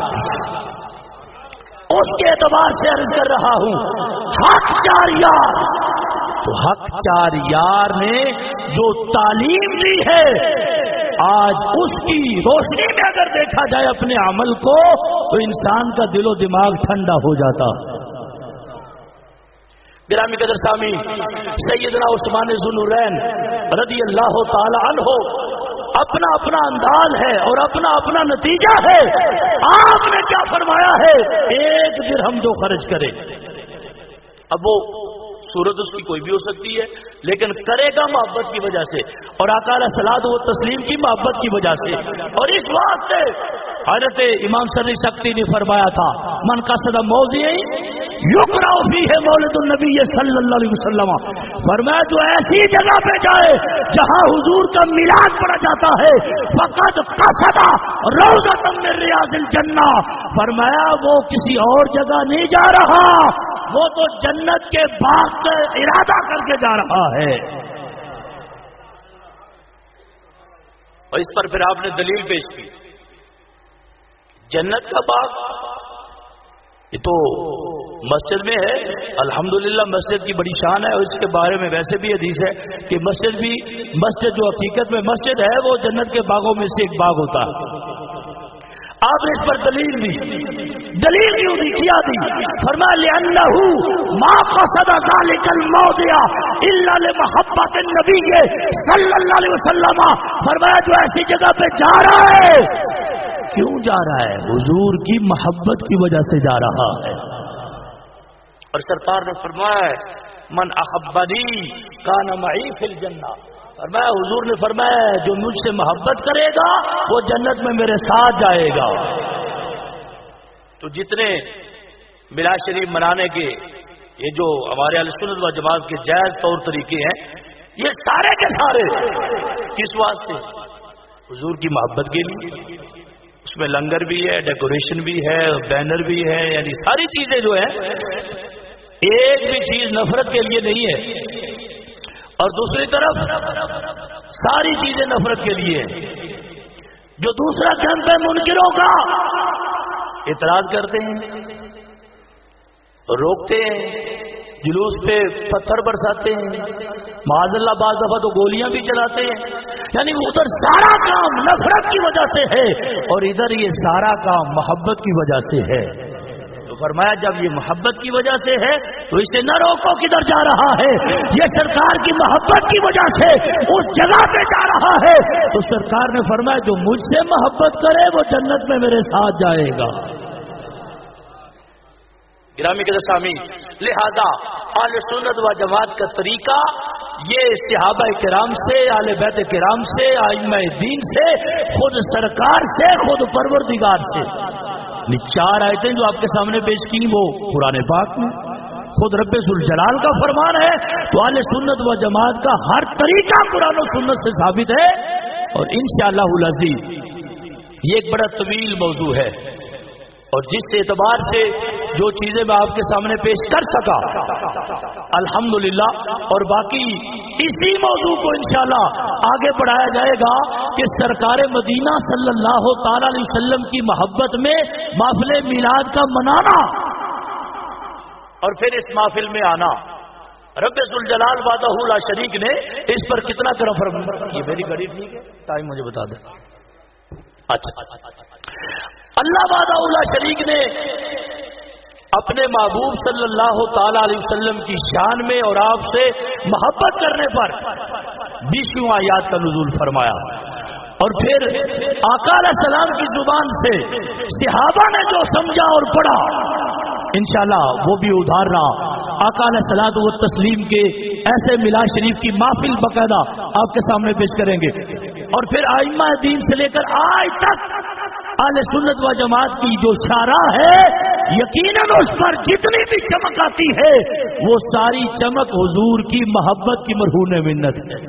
اس کے اعتبار سے عرض کر رہا ہوں حق 4 یار. تو حق 4 یار نے جو تعلیم دی ہے، آج اس کی روشنی میں اگر دیکھا جائے اپنے عمل کو تو انسان کا دل و دماغ ٹھنڈا ہو جاتا. گرامی قدر سامعین، سیدنا عثمان ذو النورین رضی اللہ تعالی عنہ اپنا اپنا انداز ہے اور اپنا اپنا نتیجہ ہے. آپ نے کیا فرمایا ہے؟ 1 درہم جو خرچ کرے، اب وہ صورت اس کی کوئی بھی ہو سکتی ہے، لیکن کرے گا محبت کی وجہ سے اور آقا علیہ الصلوۃ والتسلیم کی محبت کی وجہ سے. اور اس واسطے حضرت امام سری سکتی نے فرمایا تھا من قصد موضع یقرأ فیہ مولد النبی صلی اللہ علیہ وسلم، فرمایا جو ایسی جگہ پہ جائے جہاں حضور کا میلاد پڑھا جاتا ہے فقد قصد روضۃ من ریاض الجنہ، فرمایا وہ کسی اور جگہ نہیں جا رہا، وہ تو جنت کے باغ کا ارادہ کر کے جا رہا ہے. اور اس پر پھر آپ نے دلیل پیش کی. جنت کا باغ یہ تو مسجد میں ہے، الحمدللہ مسجد کی بڑی شان ہے، اور اس کے بارے میں ویسے بھی حدیث ہے کہ مسجد جو حقیقت میں مسجد ہے وہ جنت کے باغوں میں سے ایک باغ ہوتا ہے. آپ نے اس پر دلیل دی. دلیل کیوں دی؟ کیا دی؟ فرمایا لأنه ما قصد ذلك الموضع الا لمحبت النبی صلی اللہ علیہ وسلم، فرمایا جو ایسی جگہ پہ جا رہا ہے، کیوں جا رہا ہے؟ حضور کی محبت کی وجہ سے جا رہا ہے. اور سرکار نے فرمایا من احبنی کان معی فی الجنہ، فرمایا حضور نے فرمایا جو مجھ سے محبت کرے گا وہ جنت میں میرے ساتھ جائے گا. تو جتنے میلاد شریف منانے کے یہ جو ہمارے اہل سنت و جماعت کے جائز طور طریقے ہیں، یہ سارے کے سارے کس واسطے؟ حضور کی محبت کے لیے. اس میں لنگر بھی ہے، ڈیکوریشن بھی ہے، بینر بھی ہے، یعنی ساری چیزیں جو ہیں، ایک بھی چیز نفرت کے لیے نہیں ہے. اور دوسری طرف ساری چیزیں نفرت کے لیے. جو دوسرا جن پہ منکروں کا اعتراض کرتے ہیں، روکتے ہیں، جلوس پہ پتھر برساتے ہیں، معاذ اللہ بعض دفعہ تو گولیاں بھی چلاتے ہیں، یعنی ادھر سارا کام نفرت کی وجہ سے ہے اور ادھر یہ سارا کام محبت کی وجہ سے ہے. تو فرمایا جب یہ محبت کی وجہ سے ہے تو اسے نہ روکو کدھر جا رہا ہے. یہ سرکار کی محبت کی وجہ سے اس جگہ پہ جا رہا ہے. تو سرکار نے فرمایا جو مجھ سے محبت کرے وہ جنت میں میرے ساتھ جائے گا. گرامی کے سامعین، لہذا اہل سنت و جماعت کا طریقہ یہ صحابہ کرام سے، اہل بیت کرام سے، ائمہ دین سے، خود سرکار سے، خود پروردگار سے. 4 آیتیں جو آپ کے سامنے پیش کی وہ قرآن پاک میں خود رب ذوالجلال کا فرمان ہے. تو اہل سنت و جماعت کا ہر طریقہ قرآن و سنت سے ثابت ہے. اور انشاءاللہ العزیز یہ ایک بڑا طویل موضوع ہے، اور جس اعتبار سے जो चीजें मैं आपके सामने पेश कर सका अल्हम्दुलिल्लाह, और बाकी इसी मौजू को इंशाल्लाह आगे बढ़ाया जाएगा कि सरकार मदीना सल्लल्लाहु ताला अलैहि वसल्लम की मोहब्बत में महफिल मिलाद का मनाना और फिर इस महफिल में आना। रब्बे जुल जलाल वादहू ला शरीक ने इस पर कितना करम फरमाया। ये मेरी घड़ी ठीक है, टाइम मुझे बता दे। अच्छा, अल्लाह वादहू ला शरीक ने अपने महबूब सल्लल्लाहु ताला अलैहि वसल्लम की शान में और आपसे मोहब्बत करने पर 20वीं आयत का नुज़ूल फरमाया। और फिर आका अलैहिस्सलाम की जुबान से सहाबा ने जो समझा और पढ़ा इंशाल्लाह वो भी उदाहरण आका अलैहिस्सलातु व तस्लीम के ऐसे मिलाद शरीफ की महफिल बकायदा आपके सामने पेश करेंगे। और फिर आइम्मा दीन से लेकर आज तक अहले सुन्नत व जमात की जो शारा है यकीनन उस पर जितनी भी चमक आती है वो सारी चमक हुजूर की मोहब्बत की मरहून मिन्नत है।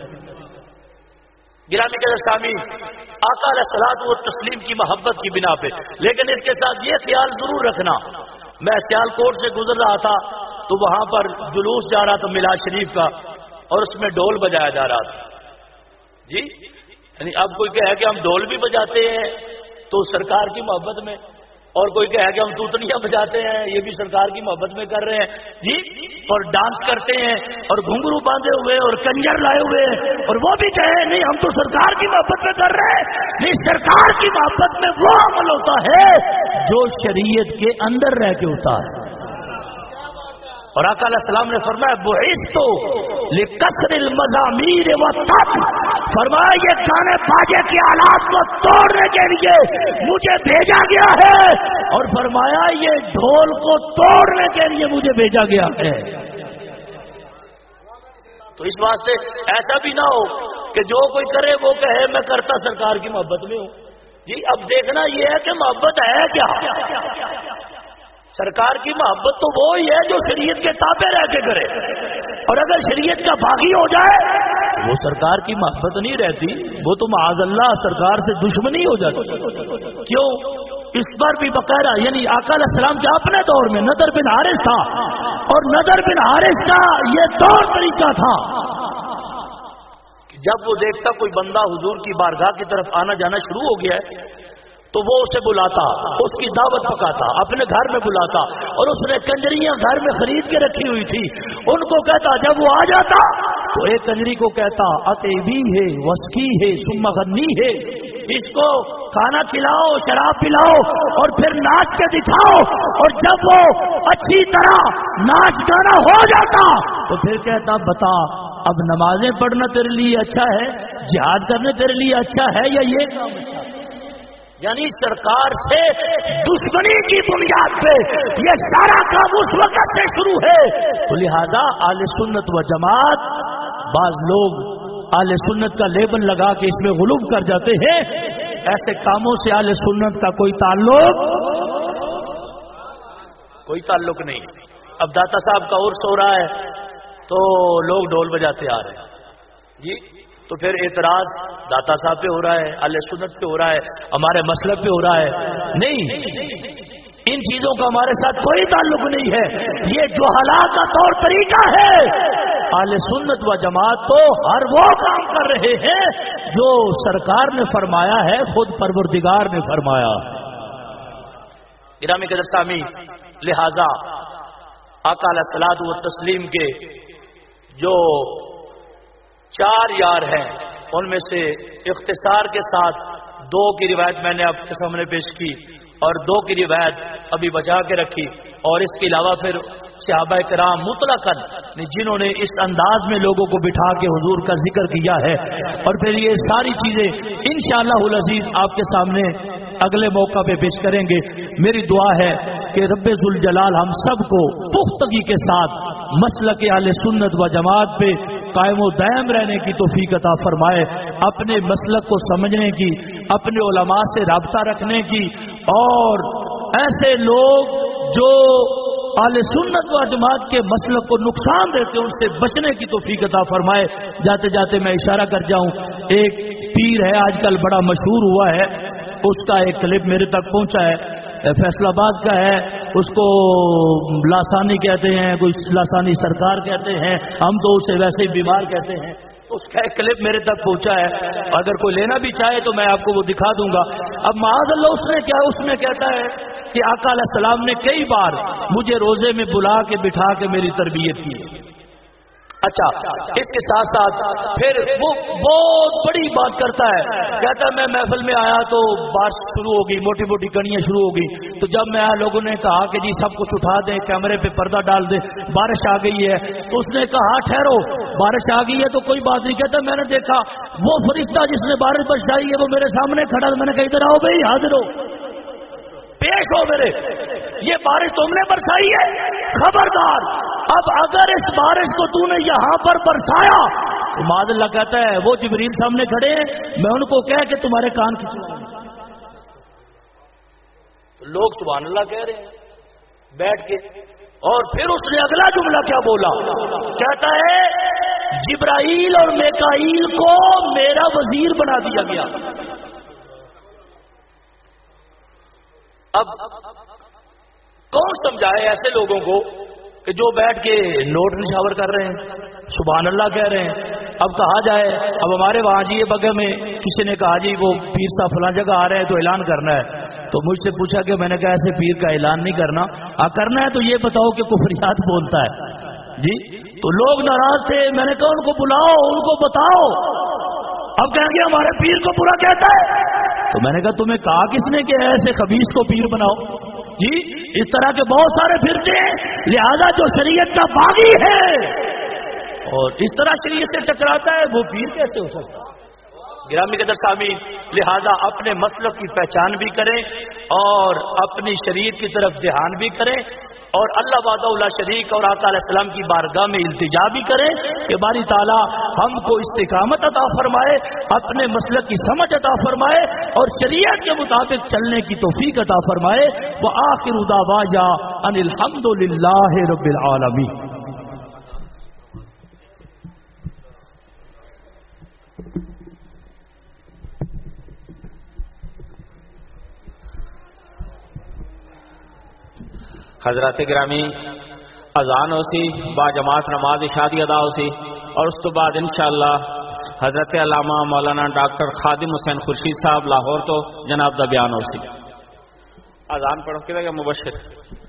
गिरामी के सामी आका अलैहिस्सलातु व तस्लीम की मोहब्बत की बिना पे, लेकिन इसके साथ ये ख्याल जरूर रखना, मैं सियालकोट से गुजर रहा था तो वहां पर जुलूस जा रहा था मिलाद शरीफ का और उसमें ढोल बजाया जा रहा था जी। यानी अब कोई कहे कि हम ढोल भी बजाते हैं तो सरकार की मोहब्बत में, और कोई कहे कि हम तूतनियां बजाते हैं ये भी सरकार की मोहब्बत में कर रहे हैं जी, और डांस करते हैं और घुंघरू बांधे हुए और कंजर लाए हुए और वो भी कहे नहीं हम तो सरकार की मोहब्बत में कर रहे हैं। नहीं, सरकार की मोहब्बत में वो अमल होता है जो शरीयत के अंदर रह के होता है। और आका अलैहिस्सलाम ने फरमाया बुइस्तु लिकसरिल मज़ामीर व तब, फरमाया ये गाने बाजे के आलात को तोड़ने के लिए मुझे भेजा गया है, और फरमाया ये ढोल को तोड़ने के लिए मुझे भेजा गया है। तो इस वास्ते ऐसा भी ना हो कि जो कोई करे वो कहे मैं करता सरकार की मोहब्बत में हूं जी। अब देखना ये है कि मोहब्बत है क्या। सरकार की मोहब्बत तो वो ही है जो शरीयत के ताबे रह के करे, और अगर शरीयत का बागी हो जाए वो सरकार की मोहब्बत नहीं रहती, वो तो माअज़ल्लाह सरकार से दुश्मनी हो जाती। क्यों? इस पर भी बकायदा यानी आका अलैहिस्सलाम के अपने दौर में नदर बिन हारिस था, और नदर बिन हारिस का ये तौर तरीका था कि जब वो देखता कोई बंदा हुजूर की बारगाह की तरफ आना जाना शुरू हो गया है तो वो उसे बुलाता, उसकी दावत पकाता, अपने घर में बुलाता, और उसने कंजरियां घर में खरीद के रखी हुई थी उनको कहता, जब वो आ जाता तो एक कंजरी को कहता अतेबी है वस्की है सुम्मा गन्नी है, इसको खाना खिलाओ शराब पिलाओ और फिर नाच के दिखाओ। और जब वो अच्छी तरह नाच गाना हो जाता तो फिर कहता बता अब नमाजें पढ़ना तेरे लिए अच्छा है, जिहाद करना तेरे लिए अच्छा है या ये काम अच्छा है। यानी सरकार से दुश्मनी की बुनियाद पे ये सारा काम उस वक्त से शुरू है। तो लिहाजा आले सुन्नत व जमात, बाज लोग आले सुन्नत का लेबल लगा के इसमें गुलूम कर जाते हैं, ऐसे कामों से आले सुन्नत का कोई ताल्लुक नहीं। अब दाता साहब का उर्स हो रहा है तो लोग ढोल बजाते आ रहे हैं जी, तो फिर एतराज दाता साहब पे हो रहा है, अहले सुन्नत पे हो रहा है, हमारे मसलक पे हो रहा है। नहीं, इन चीजों का हमारे साथ कोई ताल्लुक नहीं है, ये जो हलाक का तौर तरीका है। अहले सुन्नत व जमात तो हर वो काम कर रहे हैं जो सरकार ने फरमाया है, खुद परवरदिगार ने फरमाया। गिरामी कदर सामी, लिहाजा आका अलैहिस्सलातु व तस्लीम के जो 4 यार हैं उनमें से इख्तिसार के साथ 2 की रिवायत मैंने आपके सामने पेश की और 2 की रिवायत अभी बचा के रखी, और इसके अलावा फिर सहाबा किराम मुतलकन जिन्होंने इस अंदाज में लोगों को बिठा के हुजूर का जिक्र किया है। और फिर ये सारी चीजें इंशाअल्लाहुल अज़ीज़ आपके सामने अगले मौका पे पेश करेंगे। मेरी दुआ है कि रब्बे जुल जलाल हम सबको पुख्तगी के साथ मसलक अहले सुन्नत व जमात पे कायम व दायम रहने की तौफीक अता फरमाए, अपने मसलक को समझने की, अपने उलमा से राब्ता रखने की, और ऐसे लोग जो अहले सुन्नत व जमात के मसलक को नुकसान देते हैं उनसे बचने की तौफीक अता फरमाए। जाते जाते मैं इशारा कर जाऊं, एक पीर है आजकल बड़ा मशहूर हुआ है, उसका एक क्लिप मेरे तक पहुंचा है, फैसलाबाद का है, اس کو لاسانی کہتے ہیں، کوئی لاسانی سرکار کہتے ہیں، ہم تو اسے ویسے ہی بیمار کہتے ہیں. اس کا ایک کلپ میرے تک پہنچا ہے، اگر کوئی لینا بھی چاہے تو میں آپ کو وہ دکھا دوں گا. اب معاذ اللہ اس میں کہتا ہے کہ آقا علیہ السلام نے کئی بار مجھے روزے میں بلا کے بٹھا کے میری تربیت کی. اچھا، اس کے ساتھ ساتھ پھر وہ بہت بڑی بات کرتا ہے، کہتا ہے میں محفل میں آیا تو بارش شروع ہو گئی، موٹی موٹی کڑیاں شروع ہو گئی. تو جب میں آیا لوگوں نے کہا کہ جی سب کچھ اٹھا دیں، کیمرے پہ پردہ ڈال دیں، بارش آ گئی ہے. تو اس نے کہا ٹھہرو، بارش آ گئی ہے تو کوئی بات نہیں. کہتا میں نے دیکھا وہ فرشتہ جس نے بارش برسائی ہے وہ میرے سامنے کھڑا. میں نے کہا ادھر آؤ بھائی، حاضر ہو، پیش ہو میرے، یہ بارش تم نے برسائی ہے، خبردار اب اگر اس بارش کو تو نے یہاں پر برسایا تو معاذ اللہ کہتا ہے وہ جبریل سامنے کھڑے ہیں، میں ان کو کہہ کہ تمہارے کان کھچواؤں. تو لوگ سبحان اللہ کہہ رہے ہیں بیٹھ کے. اور پھر اس نے اگلا جملہ کیا بولا، کہتا ہے جبرائیل اور میکائیل کو میرا وزیر بنا دیا گیا. اب کون سمجھائے ایسے لوگوں کو کہ جو بیٹھ کے نوٹ نشاور کر رہے ہیں، سبحان اللہ کہہ رہے ہیں. اب کہا جائے، اب ہمارے وہاں جی یہ بگے میں کسی نے کہا جی وہ پیر صاحب فلاں جگہ آ رہے ہیں تو اعلان کرنا ہے. تو مجھ سے پوچھا کہ میں نے کہا ایسے پیر کا اعلان نہیں کرنا، کرنا ہے تو یہ بتاؤ کہ کفریات بولتا ہے جی. تو لوگ ناراض تھے، میں نے کہا ان کو بلاؤ، ان کو بتاؤ. اب کہیں گے ہمارے پیر کو برا کہتا ہے. تو میں نے کہا تمہیں کہا کس نے کہ ایسے خبیث کو پیر بناؤ جی. اس طرح کے بہت سارے پھرتے ہیں، لہذا جو شریعت کا باغی ہے اور اس طرح شریعت سے ٹکراتا ہے وہ پیر کیسے ہو سکتا ہے؟ گرامی قدر سامعین، لہذا اپنے مسلک کی پہچان بھی کریں اور اپنی شریعت کی طرف دھیان بھی کریں اور اللہ وحدہ لا شریک اور آقا علیہ السلام کی بارگاہ میں التجا بھی کریں کہ باری تعالیٰ ہم کو استقامت عطا فرمائے، اپنے مسلک کی سمجھ عطا فرمائے اور شریعت کے مطابق چلنے کی توفیق عطا فرمائے. وآخر دعوانا ان الحمد للہ رب العالمین. حضرات گرامی، اذان ہو سی، با جماعت نماز شادی ادا ہو سی اور اس تو بعد انشاءاللہ حضرت علامہ مولانا ڈاکٹر خادم حسین خورشید صاحب لاہور تو جناب دا بیان ہو سی. اذان پڑھو کہ مبشر